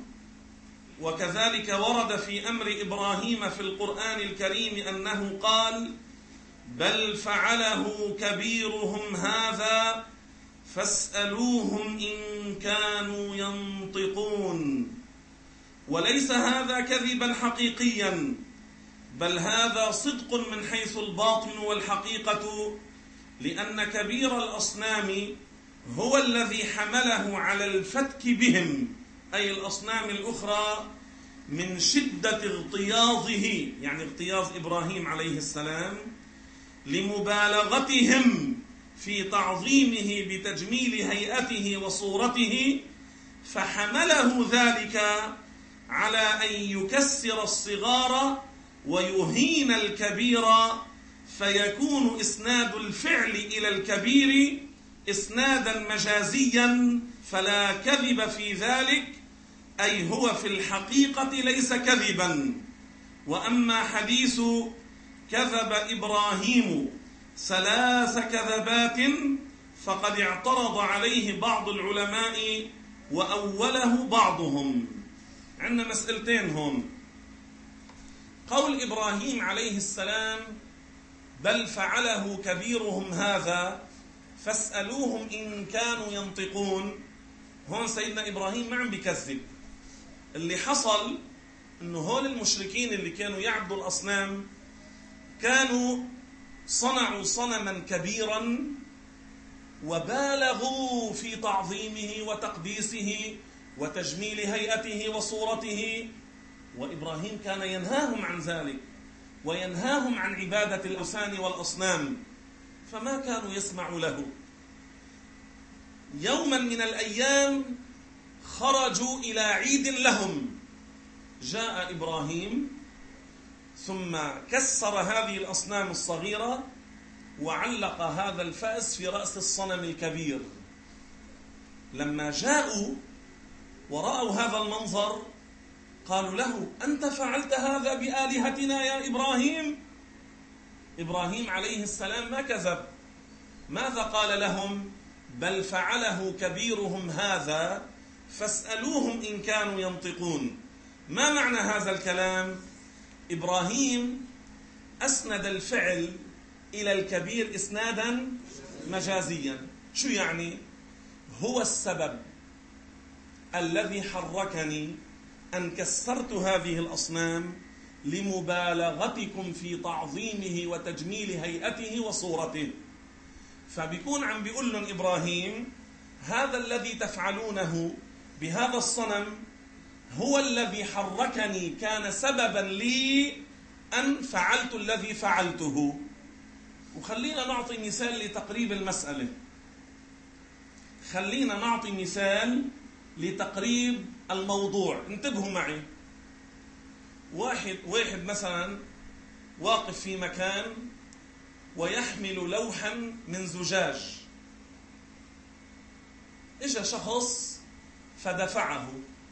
وكذلك ورد في أمر إبراهيم في القرآن الكريم أنه قال: بل فعله كبيرهم هذا فاسألوهم إن كانوا ينطقون. وليس هذا كذبا حقيقيا، بل هذا صدق من حيث الباطن والحقيقة، لأن كبير الأصنام هو الذي حمله على الفتك بهم، أي الأصنام الأخرى، من شدة اغتياظه، يعني اغتياظ إبراهيم عليه السلام، لمبالغتهم في تعظيمه بتجميل هيئته وصورته، فحمله ذلك على أن يكسر الصغار ويهين الكبير، فيكون إسناد الفعل إلى الكبير إسنادا مجازيا فلا كذب في ذلك، أي هو في الحقيقة ليس كذبا. وأما حديث كذب إبراهيم ثلاث كذبات فقد اعترض عليه بعض العلماء وأوله بعضهم. عندنا مسألتين هون. قول إبراهيم عليه السلام بل فعله كبيرهم هذا فاسألوهم إن كانوا ينطقون، هون سيدنا إبراهيم ما عم بيكذب. اللي حصل إنه هول المشركين اللي كانوا يعبدوا الأصنام كانوا صنعوا صنما كبيرا وبالغوا في تعظيمه وتقديسه وتجميل هيئته وصورته، وإبراهيم كان ينهاهم عن ذلك وينهاهم عن عبادة الأوثان والأصنام، فما كانوا يسمعوا له. يوما من الأيام خرجوا إلى عيد لهم، جاء إبراهيم ثم كسر هذه الأصنام الصغيرة وعلق هذا الفأس في رأس الصنم الكبير. لما جاءوا ورأوا هذا المنظر قالوا له أنت فعلت هذا بآلهتنا يا إبراهيم؟ إبراهيم عليه السلام ما كذب. ماذا قال لهم؟ بل فعله كبيرهم هذا فاسألوهم إن كانوا ينطقون. ما معنى هذا الكلام؟ إبراهيم أسند الفعل إلى الكبير إسنادا مجازيا. شو يعني؟ هو السبب الذي حركني أن كسرت هذه الأصنام لمبالغتكم في تعظيمه وتجميل هيئته وصورته. فبيكون عم بيقول لهم إبراهيم هذا الذي تفعلونه بهذا الصنم هو الذي حركني، كان سببا لي أن فعلت الذي فعلته. وخلينا نعطي مثال لتقريب المسألة. خلينا نعطي مثال لتقريب الموضوع. انتبهوا معي. واحد واحد مثلا واقف في مكان ويحمل لوحا من زجاج، اجى شخص فدفعه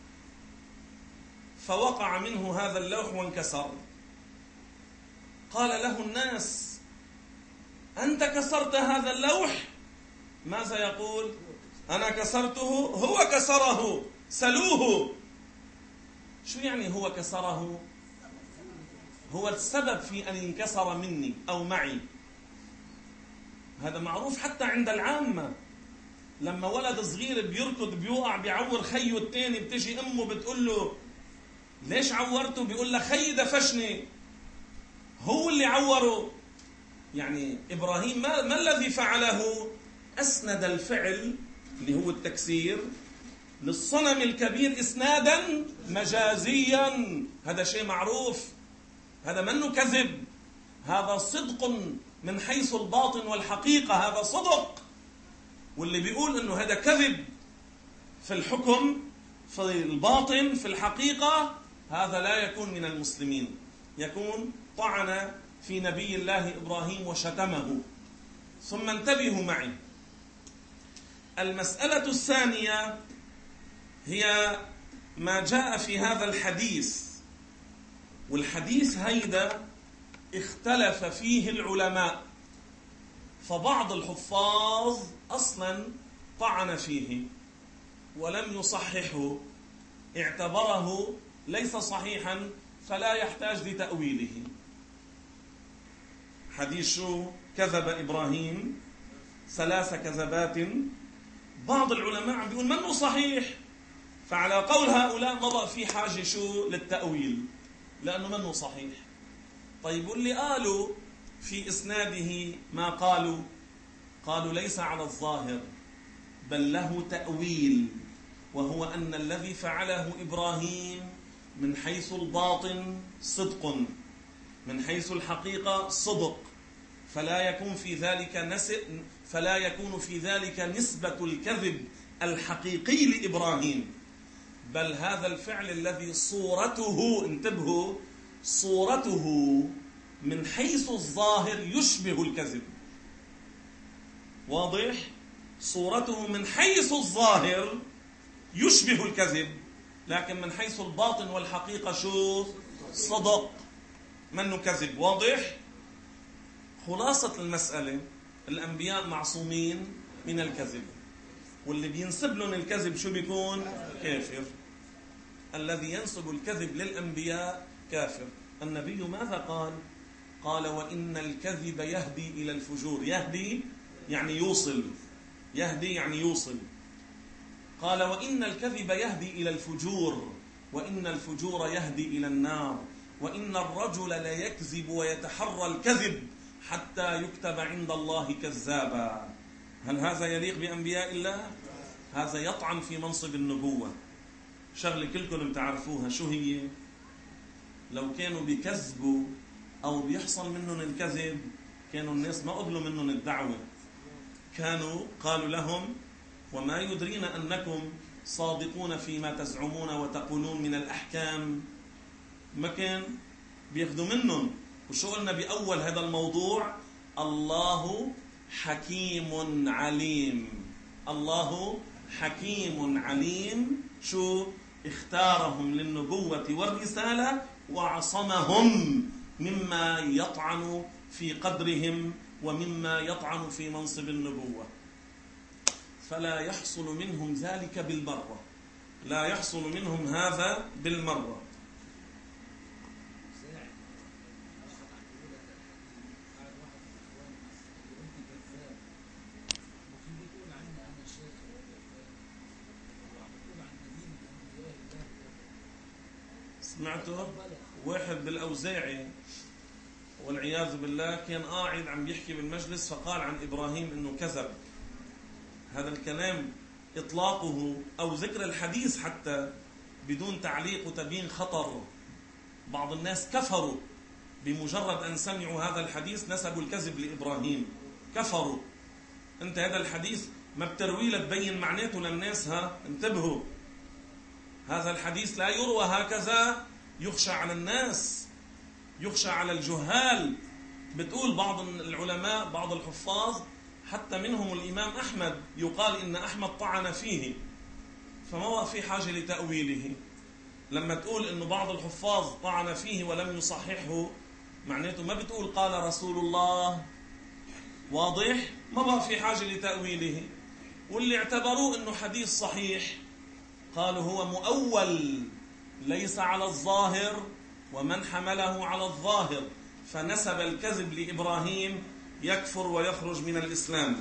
فوقع منه هذا اللوح وانكسر. قال له الناس أنت كسرت هذا اللوح؟ ماذا يقول؟ أنا كسرته؟ هو كسره، سلوه. شو يعني هو كسره؟ هو السبب في أن ينكسر مني أو معي. هذا معروف حتى عند العامة. لما ولد صغير بيركض بيوقع بيعور خيه التاني، بتجي أمه بتقول له ليش عورته؟ بيقول لها خي دفشني، هو اللي عوره. يعني إبراهيم ما, ما الذي فعله؟ أسند الفعل اللي هو التكسير للصنم الكبير إسنادا مجازيا. هذا شيء معروف، هذا منه كذب، هذا صدق من حيث الباطن والحقيقة، هذا صدق. واللي بيقول أنه هذا كذب في الحكم في الباطن في الحقيقة، هذا لا يكون من المسلمين، يكون طعن في نبي الله إبراهيم وشتمه. ثم انتبهوا معي. المسألة الثانية هي ما جاء في هذا الحديث، والحديث هيدا اختلف فيه العلماء، فبعض الحفاظ أصلا طعن فيه ولم يصححه، اعتبره ليس صحيحا فلا يحتاج لتأويله. حديث شو؟ كذب إبراهيم ثلاث كذبات. بعض العلماء عم بيقول منه صحيح، فعلى قول هؤلاء ما بقى في حاجة شو للتأويل، لأنه منه صحيح. طيب واللي قالوا في إسناده ما قالوا، قالوا ليس على الظاهر بل له تأويل، وهو أن الذي فعله إبراهيم من حيث الباطن صدق، من حيث الحقيقة صدق، فلا يكون في ذلك نسب فلا يكون في ذلك نسبة الكذب الحقيقي لإبراهيم، بل هذا الفعل الذي صورته، انتبهوا، صورته من حيث الظاهر يشبه الكذب. واضح؟ صورته من حيث الظاهر يشبه الكذب، لكن من حيث الباطن والحقيقة شو؟ صدق، منه كذب. واضح؟ خلاصة المسألة، الأنبياء معصومين من الكذب، واللي بينسب لهم الكذب شو بيكون؟ كافر. الذي ينسب الكذب للأنبياء كافر. النبي ماذا قال؟ قال وإن الكذب يهدي إلى الفجور. يهدي يعني يوصل، يهدي يعني يوصل. قال وإن الكذب يهدي إلى الفجور، وإن الفجور يهدي إلى النار، وإن الرجل لا يكذب ويتحرى الكذب حتى يكتب عند الله كذابا. هل هذا يليق بأنبياء الله؟ هذا يطعن في منصب النبوة. شغلة كلكم بتعرفوها، شو هي؟ لو كانوا بيكذبوا أو بيحصل منهم الكذب كانوا الناس ما قبلوا منهم الدعوة، كانوا قالوا لهم وما يدرينا أنكم صادقون فيما تزعمون وتقولون من الأحكام. ما كان بياخذوا منهم. وشو قلنا بأول هذا الموضوع؟ الله حكيم عليم. الله حكيم عليم. شو؟ اختارهم للنبوة والرسالة وعصمهم مما يطعن في قدرهم ومما يطعن في منصب النبوة، فلا يحصل منهم ذلك بالمرة، لا يحصل منهم هذا بالمرة. سمعته واحد بالأوزاعي والعياذ بالله كان قاعد عم بيحكي بالمجلس فقال عن إبراهيم إنه كذب. هذا الكلام إطلاقه أو ذكر الحديث حتى بدون تعليق وتبيين خطر، بعض الناس كفروا بمجرد أن سمعوا هذا الحديث نسبوا الكذب لإبراهيم، كفروا. أنت هذا الحديث ما بتروي تبين معناته للناس. ها انتبهوا، هذا الحديث لا يروى هكذا، يخشى على الناس، يخشى على الجهال. بتقول بعض العلماء بعض الحفاظ حتى منهم الإمام أحمد يقال إن أحمد طعن فيه، فما هو في حاجة لتأويله. لما تقول إنه بعض الحفاظ طعن فيه ولم يصححه معناته ما بتقول قال رسول الله. واضح؟ ما بقى في حاجة لتأويله. واللي اعتبروه إنه حديث صحيح قالوا هو مؤول ليس على الظاهر، ومن حمله على الظاهر فنسب الكذب لإبراهيم يكفر ويخرج من الإسلام.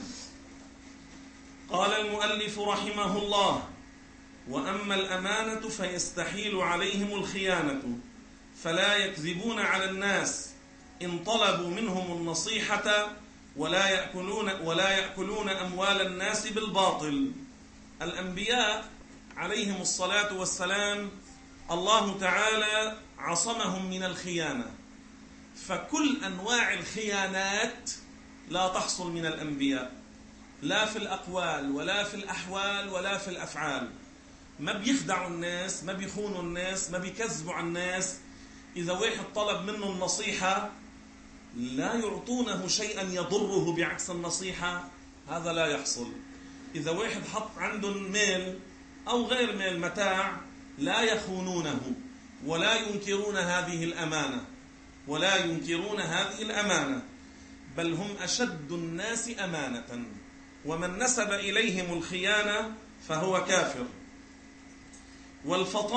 قال المؤلف رحمه الله: وأما الأمانة فيستحيل عليهم الخيانة، فلا يكذبون على الناس إن طلبوا منهم النصيحة، ولا يأكلون ولا يأكلون أموال الناس بالباطل. الأنبياء عليهم الصلاة والسلام الله تعالى عصمهم من الخيانة، فكل أنواع الخيانات لا تحصل من الأنبياء، لا في الأقوال ولا في الأحوال ولا في الأفعال. ما بيخدعوا الناس، ما بيخونوا الناس، ما بيكذبوا على الناس. إذا واحد طلب منه النصيحة لا يعطونه شيئا يضره بعكس النصيحة، هذا لا يحصل. إذا واحد حط عندهم مال أو غير مال متاع لا يخونونه ولا ينكرون هذه الأمانة ولا ينكرون هذه الأمانة، بل هم أشد الناس أمانة، ومن نسب إليهم الخيانة فهو كافر.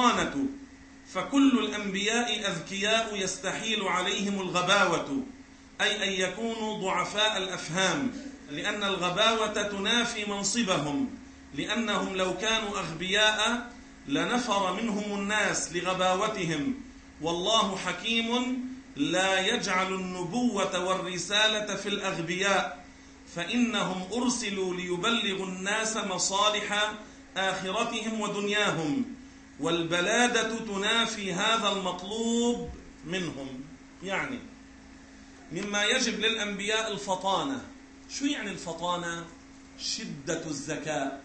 والفطانة، فكل الأنبياء أذكياء يستحيل عليهم الغباوة، أي أن يكونوا ضعفاء الأفهام، لأن الغباوة تنافي منصبهم، لأنهم لو كانوا أغبياء لنفر منهم الناس لغباوتهم، والله حكيم لا يجعل النبوة والرسالة في الأغبياء، فإنهم أرسلوا ليبلغوا الناس مصالح آخرتهم ودنياهم، والبلادة تنافي هذا المطلوب منهم. يعني مما يجب للأنبياء الفطانة. شو يعني الفطانة؟ شدة الذكاء،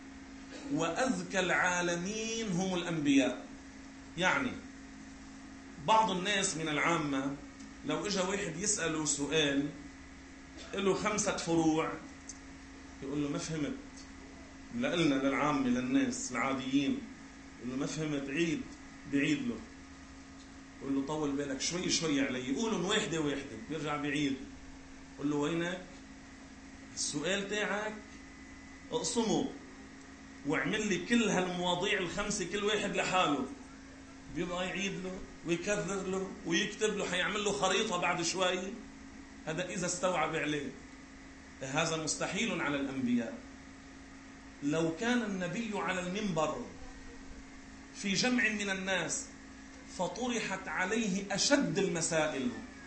وأذكى العالمين هم الأنبياء. يعني بعض الناس من العامة لو إجا واحد يسأله سؤال له خمسة فروع يقول له ما فهمت، لقلنا للعامة للناس العاديين يقول له ما فهمت، عيد، بعيد له، يقول له طول بالك شوي شوي علي، يقولون واحدة واحدة، بيرجع بعيد، يقول له وينك؟ السؤال تاعك اقسمه واعمل لي كل هالمواضيع الخمسة كل واحد لحاله، بيبقى يعيد له ويكرر له ويكتب له، حيعمل له خريطة بعد شوي. هذا إذا استوعب عليه. هذا مستحيل على الأنبياء. لو كان النبي على المنبر في جمع من الناس فطرحت عليه أشد المسائل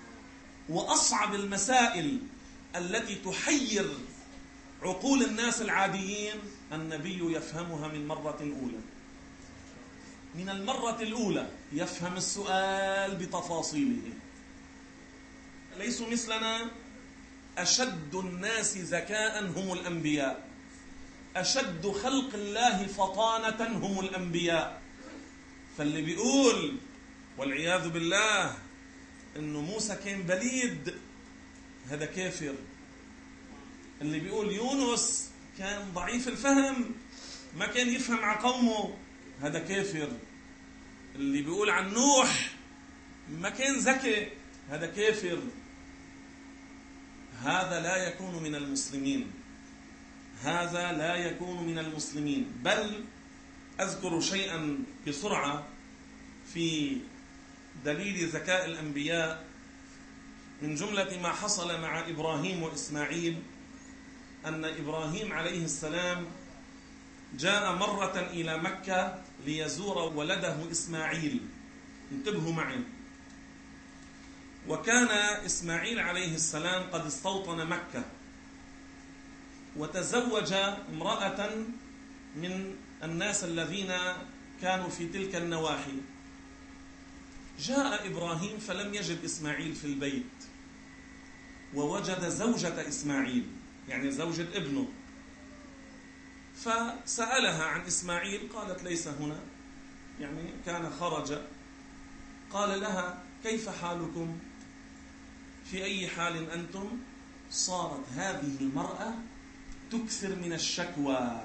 وأصعب المسائل التي تحير عقول الناس العاديين، النبي يفهمها من مرة أولى. من المرة الأولى يفهم السؤال بتفاصيله. ليسوا مثلنا. أشد الناس ذكاء هم الأنبياء، أشد خلق الله فطانة هم الأنبياء. فاللي بيقول والعياذ بالله إنه موسى كان بليد هذا كافر. اللي بيقول يونس كان ضعيف الفهم ما كان يفهم على قومه هذا كافر. اللي بيقول عن نوح ما كان ذكي هذا كافر. هذا لا يكون من المسلمين، هذا لا يكون من المسلمين. بل أذكر شيئا بسرعة في دليل ذكاء الأنبياء. من جملة ما حصل مع إبراهيم وإسماعيل أن إبراهيم عليه السلام جاء مرة إلى مكة ليزور ولده إسماعيل. انتبهوا معي. وكان إسماعيل عليه السلام قد استوطن مكة وتزوج امرأة من الناس الذين كانوا في تلك النواحي. جاء إبراهيم فلم يجد إسماعيل في البيت، ووجد زوجة إسماعيل يعني زوجة ابنه، فسألها عن إسماعيل قالت ليس هنا، يعني كان خرج. قال لها كيف حالكم؟ في أي حال أنتم؟ صارت هذه المرأة تكثر من الشكوى،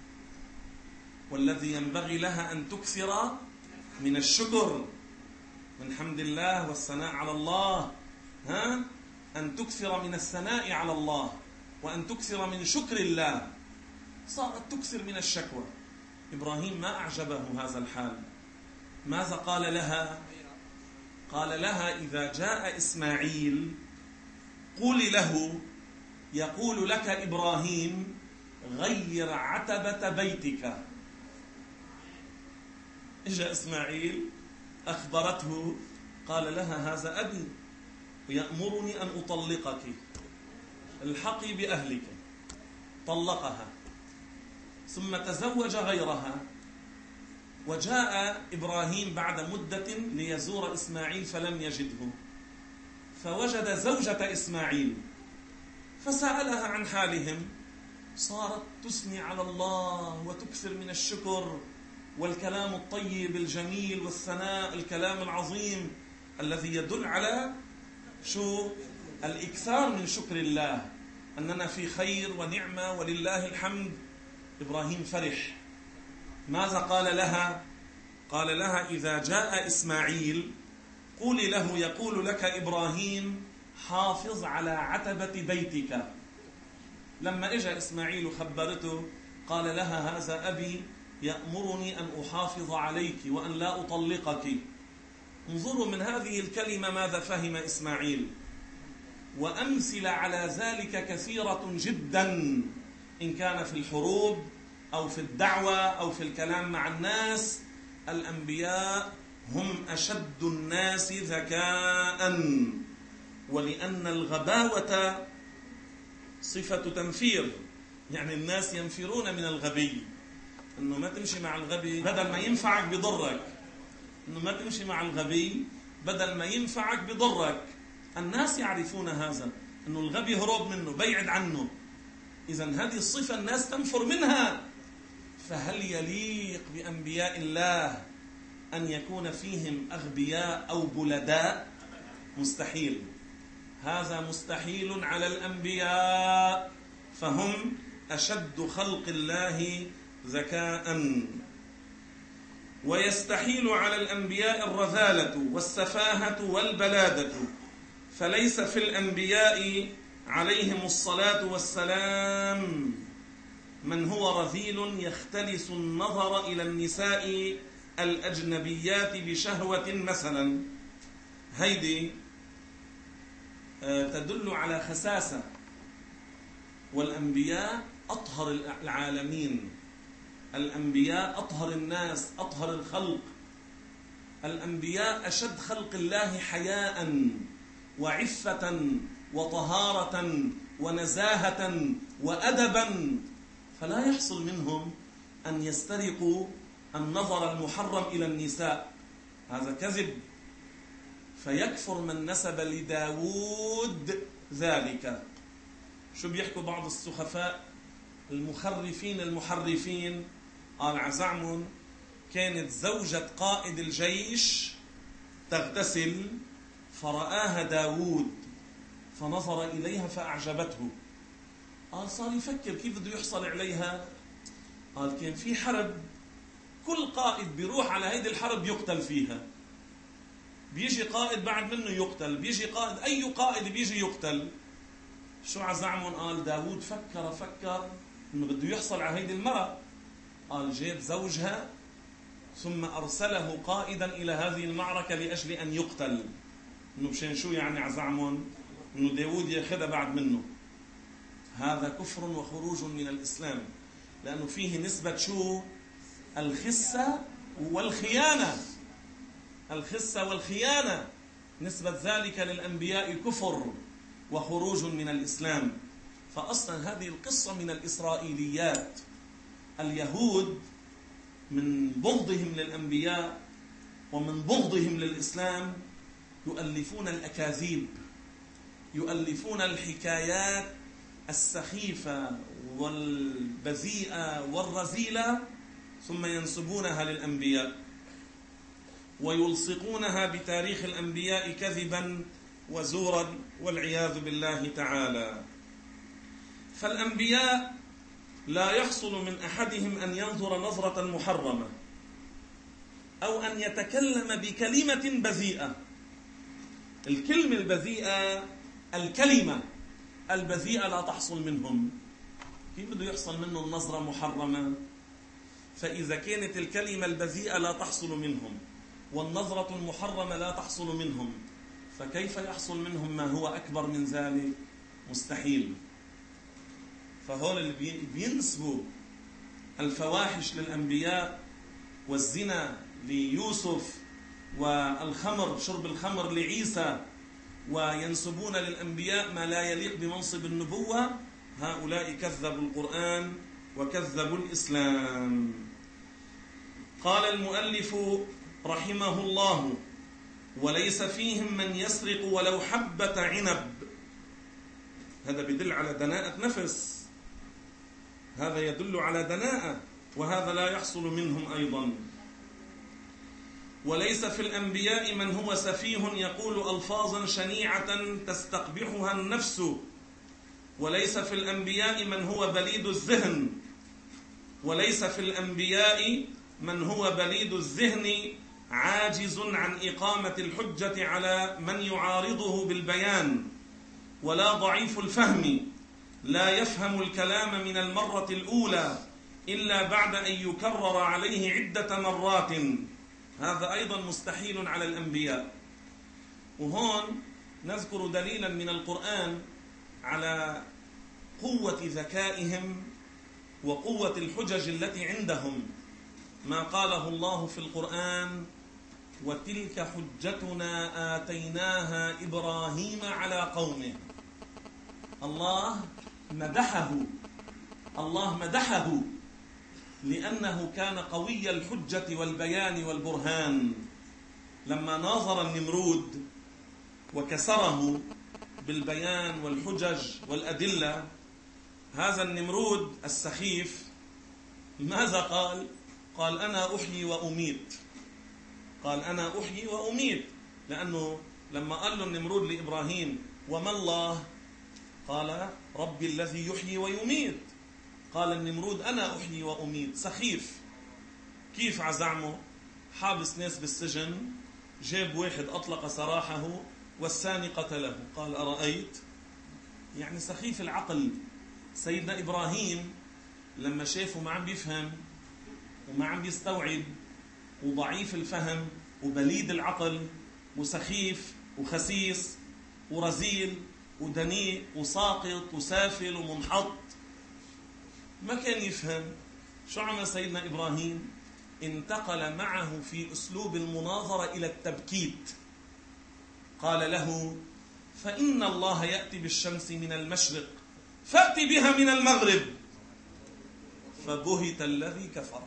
والذي ينبغي لها أن تكثر من الشكر، من حمد الله والثناء على الله. ها؟ أن تكثر من الثناء على الله وأن تكثر من شكر الله. صارت تكثر من الشكوى. إبراهيم ما أعجبه هذا الحال. ماذا قال لها؟ قال لها إذا جاء إسماعيل قولي له يقول لك إبراهيم غير عتبة بيتك. إجا إسماعيل أخبرته قال لها هذا أبي ويأمرني أن أطلقك، الحقي بأهلك. طلقها ثم تزوج غيرها. وجاء إبراهيم بعد مدة ليزور إسماعيل فلم يجده، فوجد زوجة إسماعيل فسألها عن حالهم. صارت تثني على الله وتكثر من الشكر والكلام الطيب الجميل والثناء، الكلام العظيم الذي يدل على شو؟ الإكثار من شكر الله، أننا في خير ونعمة ولله الحمد. إبراهيم فرح. ماذا قال لها؟ قال لها إذا جاء إسماعيل قولي له يقول لك إبراهيم حافظ على عتبة بيتك. لما إجا إسماعيل خبرته قال لها هذا أبي يأمرني أن أحافظ عليك وأن لا أطلقك. انظروا من هذه الكلمة ماذا فهم إسماعيل. وأمثلة على ذلك كثيرة جدا، إن كان في الحروب أو في الدعوة أو في الكلام مع الناس. الأنبياء هم أشد الناس ذكاء، ولأن الغباوة صفة تنفير، يعني الناس ينفرون من الغبي. إنه ما تمشي مع الغبي بدل ما ينفعك بضرك، إنه ما تمشي مع الغبي بدل ما ينفعك بضرك. الناس يعرفون هذا، إنه الغبي هروب منه، بيعد عنه. إذن هذه الصفة الناس تنفر منها. فهل يليق بأنبياء الله أن يكون فيهم أغبياء أو بلداء؟ مستحيل، هذا مستحيل على الأنبياء، فهم أشد خلق الله ذكاء. ويستحيل على الأنبياء الرذالة والسفاهة والبلادة، فليس في الأنبياء عليهم الصلاة والسلام من هو رذيل يختلس النظر إلى النساء الأجنبيات بشهوة مثلا. هيدي تدل على خساسة. والأنبياء أطهر العالمين، الأنبياء أطهر الناس، أطهر الخلق. الأنبياء أشد خلق الله حياء وعفة وطهارة ونزاهة وأدبا، فلا يحصل منهم أن يسترقوا النظر المحرم إلى النساء، هذا كذب. فيكفر من نسب لداود ذلك. شو بيحكوا بعض السخفاء المخرفين المحرفين؟ قال عزعم كانت زوجة قائد الجيش تغتسل فرآها داود فنظر إليها فأعجبته. قال صار يفكر كيف بده يحصل عليها. قال كان في حرب، كل قائد بيروح على هيدي الحرب يقتل فيها، بيجي قائد بعد منه يقتل، بيجي قائد، أي قائد بيجي يقتل. شو عزعمهم؟ قال داود فكر فكر إنه بده يحصل على هيدي المرأة. قال جاب زوجها ثم أرسله قائدا إلى هذه المعركة لأجل أن يقتل. إنه بشان شو يعني عزعمهم؟ إنه داود ياخذها بعد منه. هذا كفر وخروج من الإسلام، لأنه فيه نسبة شو؟ الخسة والخيانة. الخسة والخيانة نسبة ذلك للأنبياء كفر وخروج من الإسلام. فأصلا هذه القصة من الإسرائيليات. اليهود من بغضهم للأنبياء ومن بغضهم للإسلام يؤلفون الأكاذيب، يؤلفون الحكايات السخيفة والبذيئة والرذيلة، ثم ينسبونها للأنبياء ويلصقونها بتاريخ الأنبياء كذبا وزورا والعياذ بالله تعالى. فالأنبياء لا يحصل من أحدهم أن ينظر نظرة محرمة أو أن يتكلم بكلمة بذيئة. الكلمة البذيئة، الكلمة البذيئة لا تحصل منهم. كيف بده يحصل منه النظرة محرمة؟ فإذا كانت الكلمة البذيئة لا تحصل منهم والنظرة المحرمة لا تحصل منهم، فكيف يحصل منهم ما هو أكبر من ذلك؟ مستحيل. فهول اللي بينسبوا الفواحش للأنبياء والزنا ليوسف والخمر، شرب الخمر لعيسى، وينسبون للأنبياء ما لا يليق بمنصب النبوة، هؤلاء كذبوا القرآن وكذبوا الإسلام. قال المؤلف رحمه الله: وليس فيهم من يسرق ولو حبة عنب. هذا يدل على دناءة نفس، هذا يدل على دناءة، وهذا لا يحصل منهم أيضا. وليس في الأنبياء من هو سفيه يقول ألفاظا شنيعة تستقبحها النفس. وليس في الأنبياء من هو بليد الذهن. وليس في الأنبياء من هو بليد الذهن عاجز عن إقامة الحجة على من يعارضه بالبيان، ولا ضعيف الفهم لا يفهم الكلام من المرة الأولى إلا بعد أن يكرر عليه عدة مرات. هذا أيضا مستحيل على الأنبياء. وهون نذكر دليلا من القرآن على قوة ذكائهم وقوة الحجج التي عندهم. ما قاله الله في القرآن: وتلك حجتنا آتيناها إبراهيم على قومه. الله مدحه الله مدحه لأنه كان قوي الحجة والبيان والبرهان. لما ناظر النمرود وكسره بالبيان والحجج والأدلة، هذا النمرود السخيف ماذا قال؟ قال: أنا أحيي وأميت. قال: أنا أحيي وأميت، لأنه لما قال له النمرود لإبراهيم: وما الله؟ قال: ربي الذي يحيي ويميت. قال النمرود: أنا أحيي وأميت. سخيف. كيف عزعمه؟ حابس ناس بالسجن، جاب واحد أطلق سراحه والثاني قتله. قال: أرأيت؟ يعني سخيف العقل. سيدنا إبراهيم لما شافه ما عم بيفهم وما عم بيستوعب وضعيف الفهم وبليد العقل وسخيف وخسيس ورزيل ودنيء وساقط وسافل ومنحط، ما كان يفهم. شو عمل سيدنا إبراهيم؟ انتقل معه في أسلوب المناظرة إلى التبكيت. قال له: فإن الله يأتي بالشمس من المشرق فأت بها من المغرب. فبهت الذي كفر.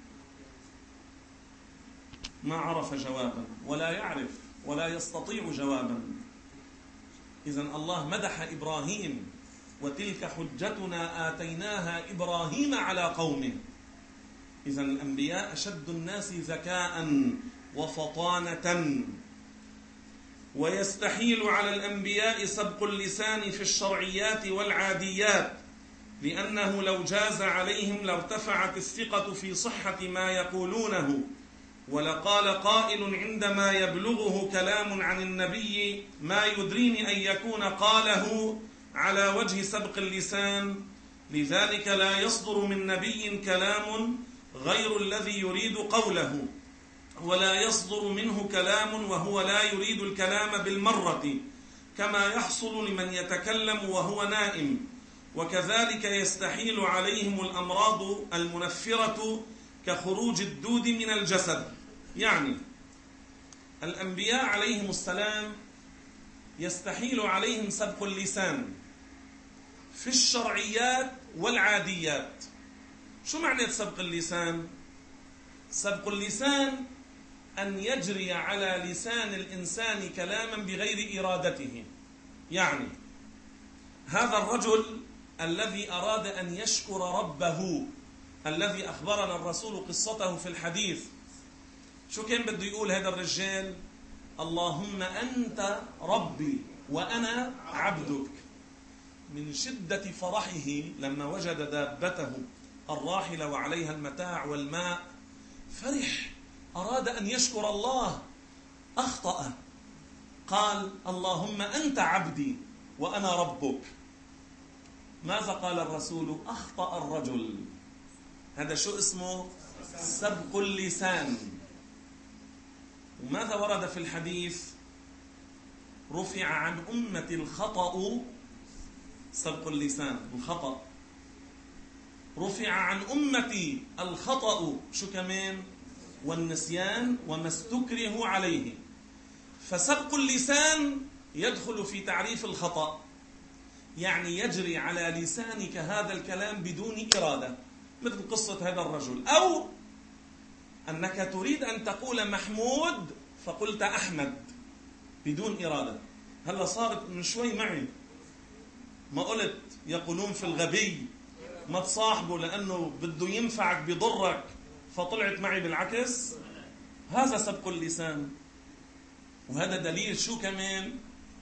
ما عرف جوابا ولا يعرف ولا يستطيع جوابا. إذن الله مدح إبراهيم: وتلك حجتنا آتيناها إبراهيم على قومه. إذن الأنبياء أشد الناس ذكاء وفطانة. ويستحيل على الأنبياء سبق اللسان في الشرعيات والعاديات، لأنه لو جاز عليهم لارتفعت الثقة في صحة ما يقولونه، ولقال قائل عندما يبلغه كلام عن النبي: ما يدريني أن يكون قاله على وجه سبق اللسان. لذلك لا يصدر من نبي كلام غير الذي يريد قوله، ولا يصدر منه كلام وهو لا يريد الكلام بالمرة، كما يحصل لمن يتكلم وهو نائم. وكذلك يستحيل عليهم الأمراض المنفرة كخروج الدود من الجسد. يعني الأنبياء عليهم السلام يستحيل عليهم سبق اللسان في الشرعيات والعاديات. شو معنى سبق اللسان؟ سبق اللسان أن يجري على لسان الإنسان كلاما بغير إرادته. يعني هذا الرجل الذي أراد أن يشكر ربه، الذي أخبرنا الرسول قصته في الحديث، شو كان بده يقول هذا الرجال؟ اللهم أنت ربي وأنا عبدك. من شدة فرحه لما وجد دابته الراحلة وعليها المتاع والماء، فرح، أراد أن يشكر الله، أخطأ، قال اللهم أنت عبدي وأنا ربك. ماذا قال الرسول؟ أخطأ الرجل. هذا شو اسمه؟ سبق اللسان. وماذا ورد في الحديث؟ رفع عن أمة الخطأ، سبق اللسان الخطأ، رفع عن أمتي الخطأ، شو كمان؟ والنسيان وما استكره عليه. فسبق اللسان يدخل في تعريف الخطأ، يعني يجري على لسانك هذا الكلام بدون إرادة، مثل قصة هذا الرجل. أو أنك تريد أن تقول محمود فقلت أحمد بدون إرادة. هلا صارت من شوي معي، ما قلت يقولون في الغبي ما تصاحبه لأنه بده ينفعك بضرك، فطلعت معي بالعكس. هذا سبق اللسان. وهذا دليل شو كمان؟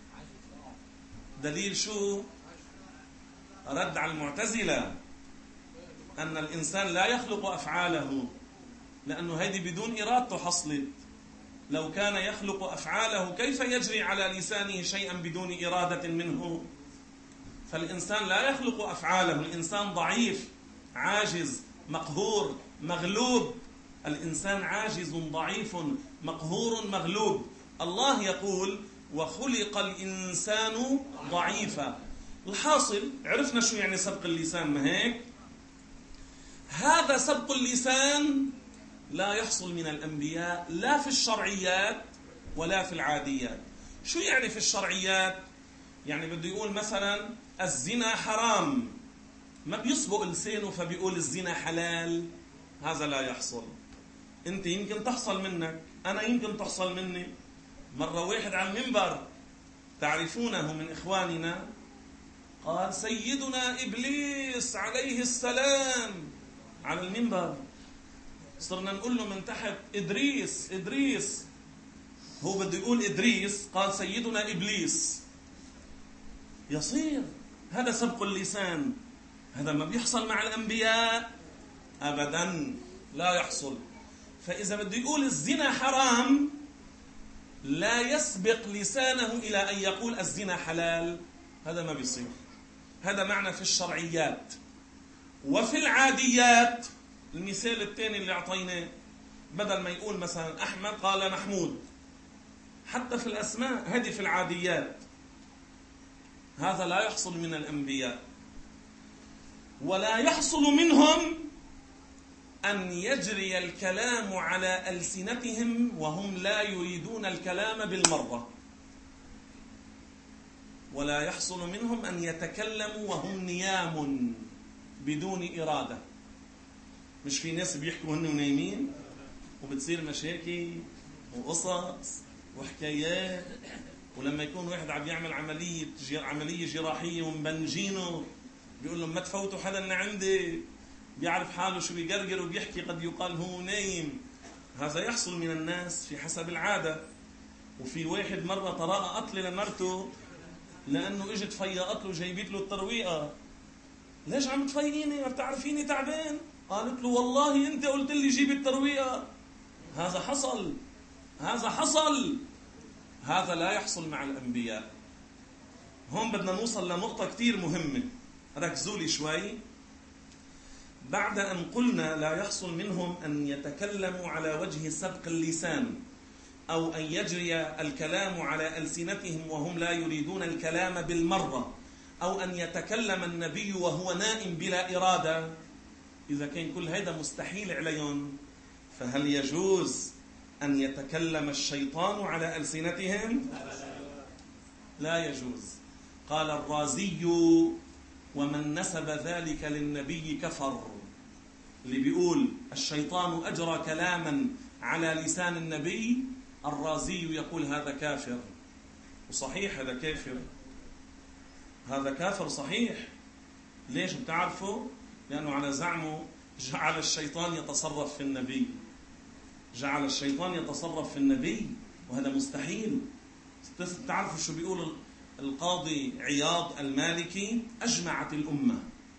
دليل شو؟ رد على المعتزلة أن الإنسان لا يخلق أفعاله، لأنه هذه بدون إرادته حصلت. لو كان يخلق أفعاله كيف يجري على لسانه شيئا بدون إرادة منه؟ فالإنسان لا يخلق أفعاله. الإنسان ضعيف، عاجز، مقهور، مغلوب. الإنسان عاجز ضعيف مقهور مغلوب. الله يقول وخلق الإنسان ضعيفا. الحاصل عرفنا شو يعني سبق اللسان، ما هيك؟ هذا سبق اللسان لا يحصل من الأنبياء لا في الشرعيات ولا في العاديات. شو يعني في الشرعيات؟ يعني بده يقول مثلا الزنا حرام، ما بيسبق لسانه فبيقول الزنا حلال، هذا لا يحصل. انت يمكن تحصل منك، انا يمكن تحصل مني. مرة واحد على المنبر تعرفونه من إخواننا قال سيدنا إبليس عليه السلام على المنبر، صرنا نقول له من تحت إدريس إدريس، هو بده يقول إدريس قال سيدنا إبليس. يصير هذا سبق اللسان، هذا ما بيحصل مع الأنبياء أبدا، لا يحصل. فإذا بده يقول الزنا حرام لا يسبق لسانه إلى أن يقول الزنا حلال، هذا ما بيصير. هذا معنى في الشرعيات. وفي العاديات المثال الثاني اللي أعطيناه، بدل ما يقول مثلا أحمد قال محمود، حتى في الأسماء هذه في العاديات. هذا لا يحصل من الأنبياء، ولا يحصل منهم أن يجري الكلام على ألسنتهم وهم لا يريدون الكلام بالمرة، ولا يحصل منهم أن يتكلموا وهم نيام بدون إرادة. مش في ناس بيحكوا هن ونايمين وبتصير مشاكل وقصص وحكايات، ولما يكون واحد عم يعمل عملية عملية جراحية ومبنجينه بيقول لهم ما تفوتوا حدا لعندي، بيعرف حاله شو بيقرقر وبيحكي، قد يقال هو نايم. هذا يحصل من الناس في حسب العادة. وفي واحد مرة طرأ قتل لمرته لأنه اجت فيقت له جايبت له الترويقة. ليش عم تفيقيني؟ ما بتعرفيني تعبان؟ قالت له والله انت قلت لي جيب الترويقة. هذا حصل، هذا حصل، هذا لا يحصل مع الأنبياء. هون بدنا نوصل لنقطة كتير مهمة، ركزوا لي شوي. بعد أن قلنا لا يحصل منهم أن يتكلموا على وجه سبق اللسان، أو أن يجري الكلام على ألسنتهم وهم لا يريدون الكلام بالمرة، أو أن يتكلم النبي وهو نائم بلا إرادة، إذا كان كل هذا مستحيل عليهم، فهل يجوز أن يتكلم الشيطان على ألسنتهم؟ لا يجوز. قال الرازي ومن نسب ذلك للنبي كفر. اللي بيقول الشيطان أجرى كلاما على لسان النبي، الرازي يقول هذا كافر. وصحيح هذا كافر، هذا كافر صحيح. ليش بتعرفوا؟ لأنه على زعمه جعل الشيطان يتصرف في النبي، جعل الشيطان يتصرف في النبي، وهذا مستحيل. تعرفوا شو بيقول القاضي عياض المالكي؟ أجمعت الأمة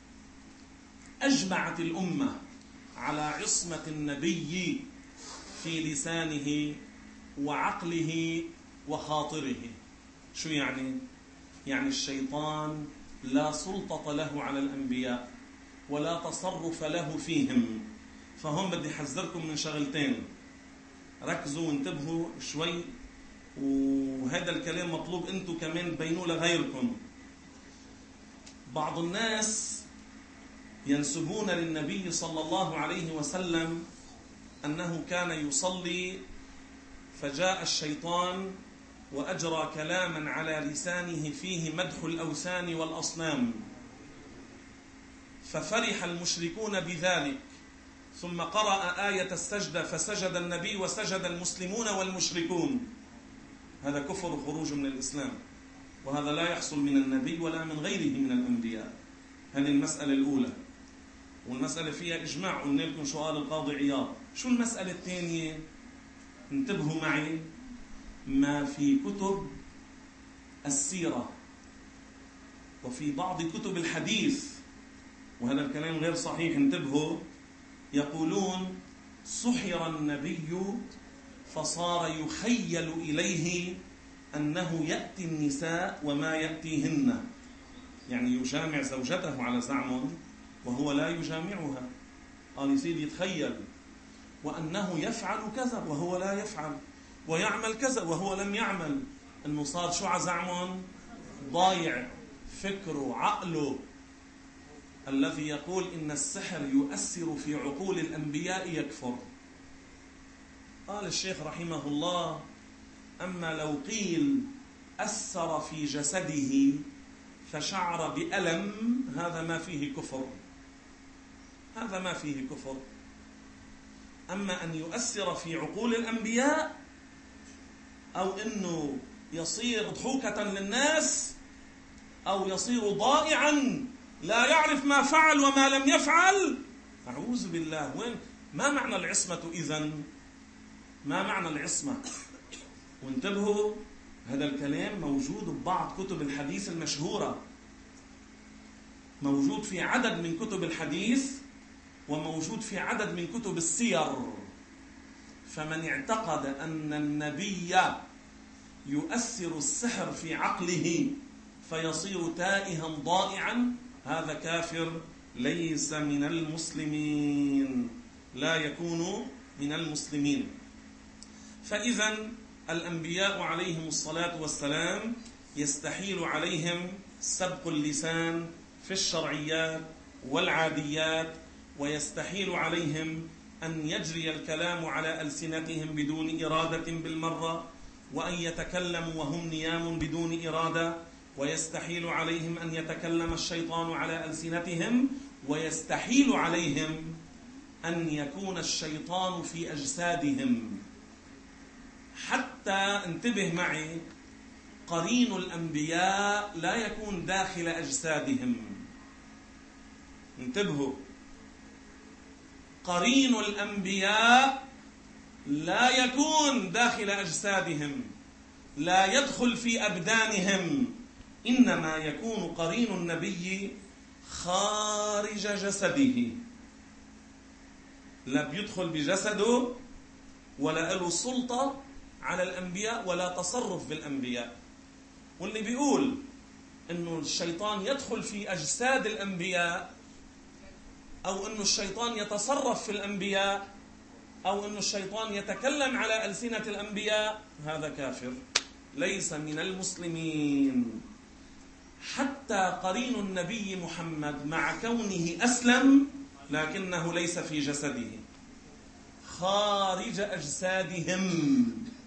أجمعت الأمة على عصمة النبي في لسانه وعقله وخاطره. شو يعني؟ يعني الشيطان لا سلطة له على الأنبياء ولا تصرف له فيهم. فهم بدي أحذركم من شغلتين، ركزوا وانتبهوا شوي، وهذا الكلام مطلوب أنتم كمان تبينوه لغيركم. بعض الناس ينسبون للنبي صلى الله عليه وسلم أنه كان يصلي فجاء الشيطان وأجرى كلاما على لسانه فيه مدح الأوثان والأصنام، ففرح المشركون بذلك، ثم قرأ آية السجدة فسجد النبي وسجد المسلمون والمشركون. هذا كفر وخروج من الإسلام، وهذا لا يحصل من النبي ولا من غيره من الأنبياء. هذه المسألة الأولى، والمسألة فيها إجماع. قلنا لكم سؤال القاضي عياض. شو المسألة الثانية؟ انتبهوا معي، ما في كتب السيرة وفي بعض كتب الحديث، وهذا الكلام غير صحيح، انتبهوا، يقولون سحر النبي فصار يخيل إليه أنه يأتي النساء وما يأتيهن، يعني يجامع زوجته على زعم وهو لا يجامعها. قال يصير يتخيل، وأنه يفعل كذا وهو لا يفعل، ويعمل كذا وهو لم يعمل، انه صار شو عزعمهم؟ ضايع فكره عقله. الذي يقول إن السحر يؤثر في عقول الأنبياء يكفر. قال الشيخ رحمه الله: أما لو قيل أثر في جسده فشعر بألم، هذا ما فيه كفر، هذا ما فيه كفر. أما أن يؤثر في عقول الأنبياء أو أنه يصير ضحوكة للناس أو يصير ضائعا لا يعرف ما فعل وما لم يفعل، أعوذ بالله. وين ما معنى العصمة إذن؟ ما معنى العصمة؟ وانتبهوا، هذا الكلام موجود ببعض كتب الحديث المشهورة، موجود في عدد من كتب الحديث وموجود في عدد من كتب السير. فمن اعتقد أن النبي يؤثر السحر في عقله فيصير تائها ضائعا، هذا كافر، ليس من المسلمين، لا يكون من المسلمين. فإذا الأنبياء عليهم الصلاة والسلام يستحيل عليهم سبق اللسان في الشرعيات والعاديات، ويستحيل عليهم أن يجري الكلام على ألسنتهم بدون إرادة بالمرة، وأن يتكلموا وهم نيام بدون إرادة، ويستحيل عليهم أن يتكلم الشيطان على ألسنتهم، ويستحيل عليهم أن يكون الشيطان في أجسادهم. حتى انتبه معي، قرين الأنبياء لا يكون داخل أجسادهم. انتبهوا، قرين الأنبياء لا يكون داخل أجسادهم، لا يدخل في أبدانهم، إنما يكون قرين النبي خارج جسده، لا بيدخل بجسده ولا له سلطة على الأنبياء ولا تصرف بالأنبياء. واللي بيقول إنه الشيطان يدخل في أجساد الأنبياء أو إنه الشيطان يتصرف في الأنبياء أو إنه الشيطان يتكلم على ألسنة الأنبياء، هذا كافر، ليس من المسلمين. حتى قرين النبي محمد مع كونه أسلم لكنه ليس في جسده، خارج أجسادهم.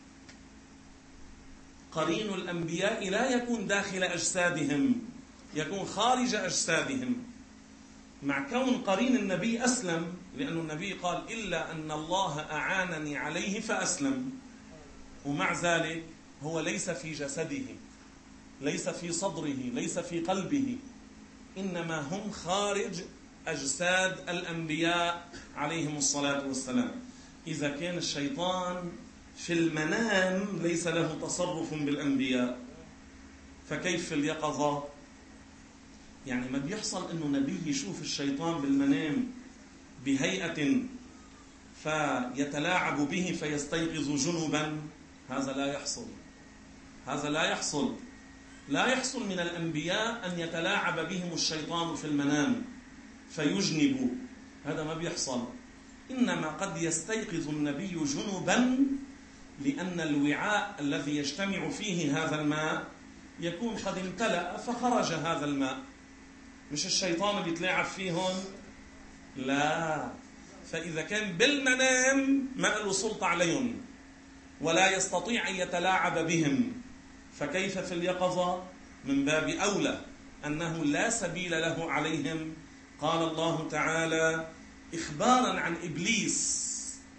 قرين الأنبياء لا يكون داخل أجسادهم، يكون خارج أجسادهم. مع كون قرين النبي أسلم، لأن النبي قال: إلا أن الله أعانني عليه فأسلم، ومع ذلك هو ليس في جسده، ليس في صدره، ليس في قلبه، إنما هم خارج أجساد الأنبياء عليهم الصلاة والسلام. إذا كان الشيطان في المنام ليس له تصرف بالأنبياء، فكيف في اليقظة؟ يعني ما بيحصل إنه نبي يشوف الشيطان بالمنام بهيئة فيتلاعب به فيستيقظ جنبا؟ هذا لا يحصل، هذا لا يحصل. لا يحصل من الأنبياء أن يتلاعب بهم الشيطان في المنام فيجنبوا، هذا ما بيحصل. إنما قد يستيقظ النبي جنبا لأن الوعاء الذي يجتمع فيه هذا الماء يكون قد امتلأ فخرج هذا الماء. مش الشيطان بيتلاعب فيهم، لا. فإذا كان بالمنام ما له سلطة عليهم ولا يستطيع أن يتلاعب بهم، فكيف في اليقظة؟ من باب أولى أنه لا سبيل له عليهم. قال الله تعالى إخبارا عن إبليس: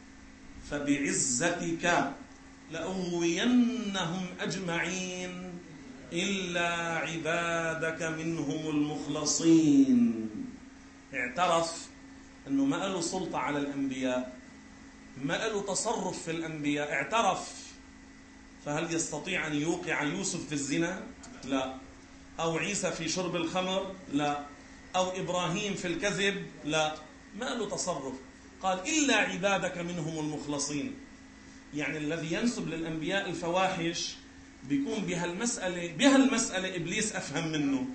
فبعزتك لأغوينهم أجمعين إلا عبادك منهم المخلصين. اعترف أنه ما له سلطة على الأنبياء، ما له تصرف في الأنبياء، اعترف. فهل يستطيع أن يوقع يوسف في الزنا؟ لا. أو عيسى في شرب الخمر؟ لا. أو إبراهيم في الكذب؟ لا، ما له تصرف. قال إلا عبادك منهم المخلصين. يعني الذي ينسب للأنبياء الفواحش بيكون بهالمسألة بهالمسألة إبليس أفهم منه.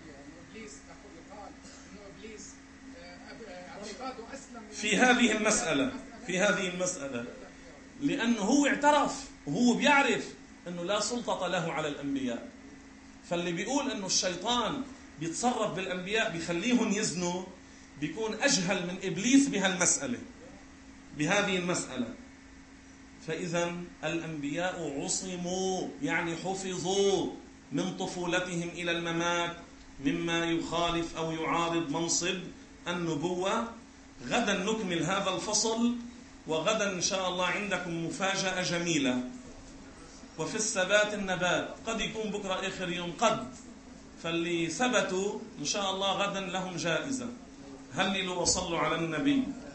في هذه المسألة في هذه المسألة لأنه هو اعترف وهو بيعرف أنه لا سلطة له على الأنبياء. فاللي بيقول أنه الشيطان بيتصرف بالأنبياء بيخليهم يزنوا بيكون أجهل من إبليس بهالمسألة بهذه المسألة. فإذا الأنبياء عصموا يعني حفظوا من طفولتهم إلى الممات مما يخالف أو يعارض منصب النبوة. غدا نكمل هذا الفصل، وغدا إن شاء الله عندكم مفاجأة جميلة. وفي الثبات النبات، قد يكون بكرة آخر يوم قد، فاللي ثبتوا إن شاء الله غدا لهم جائزة. هللوا وصلوا على النبي.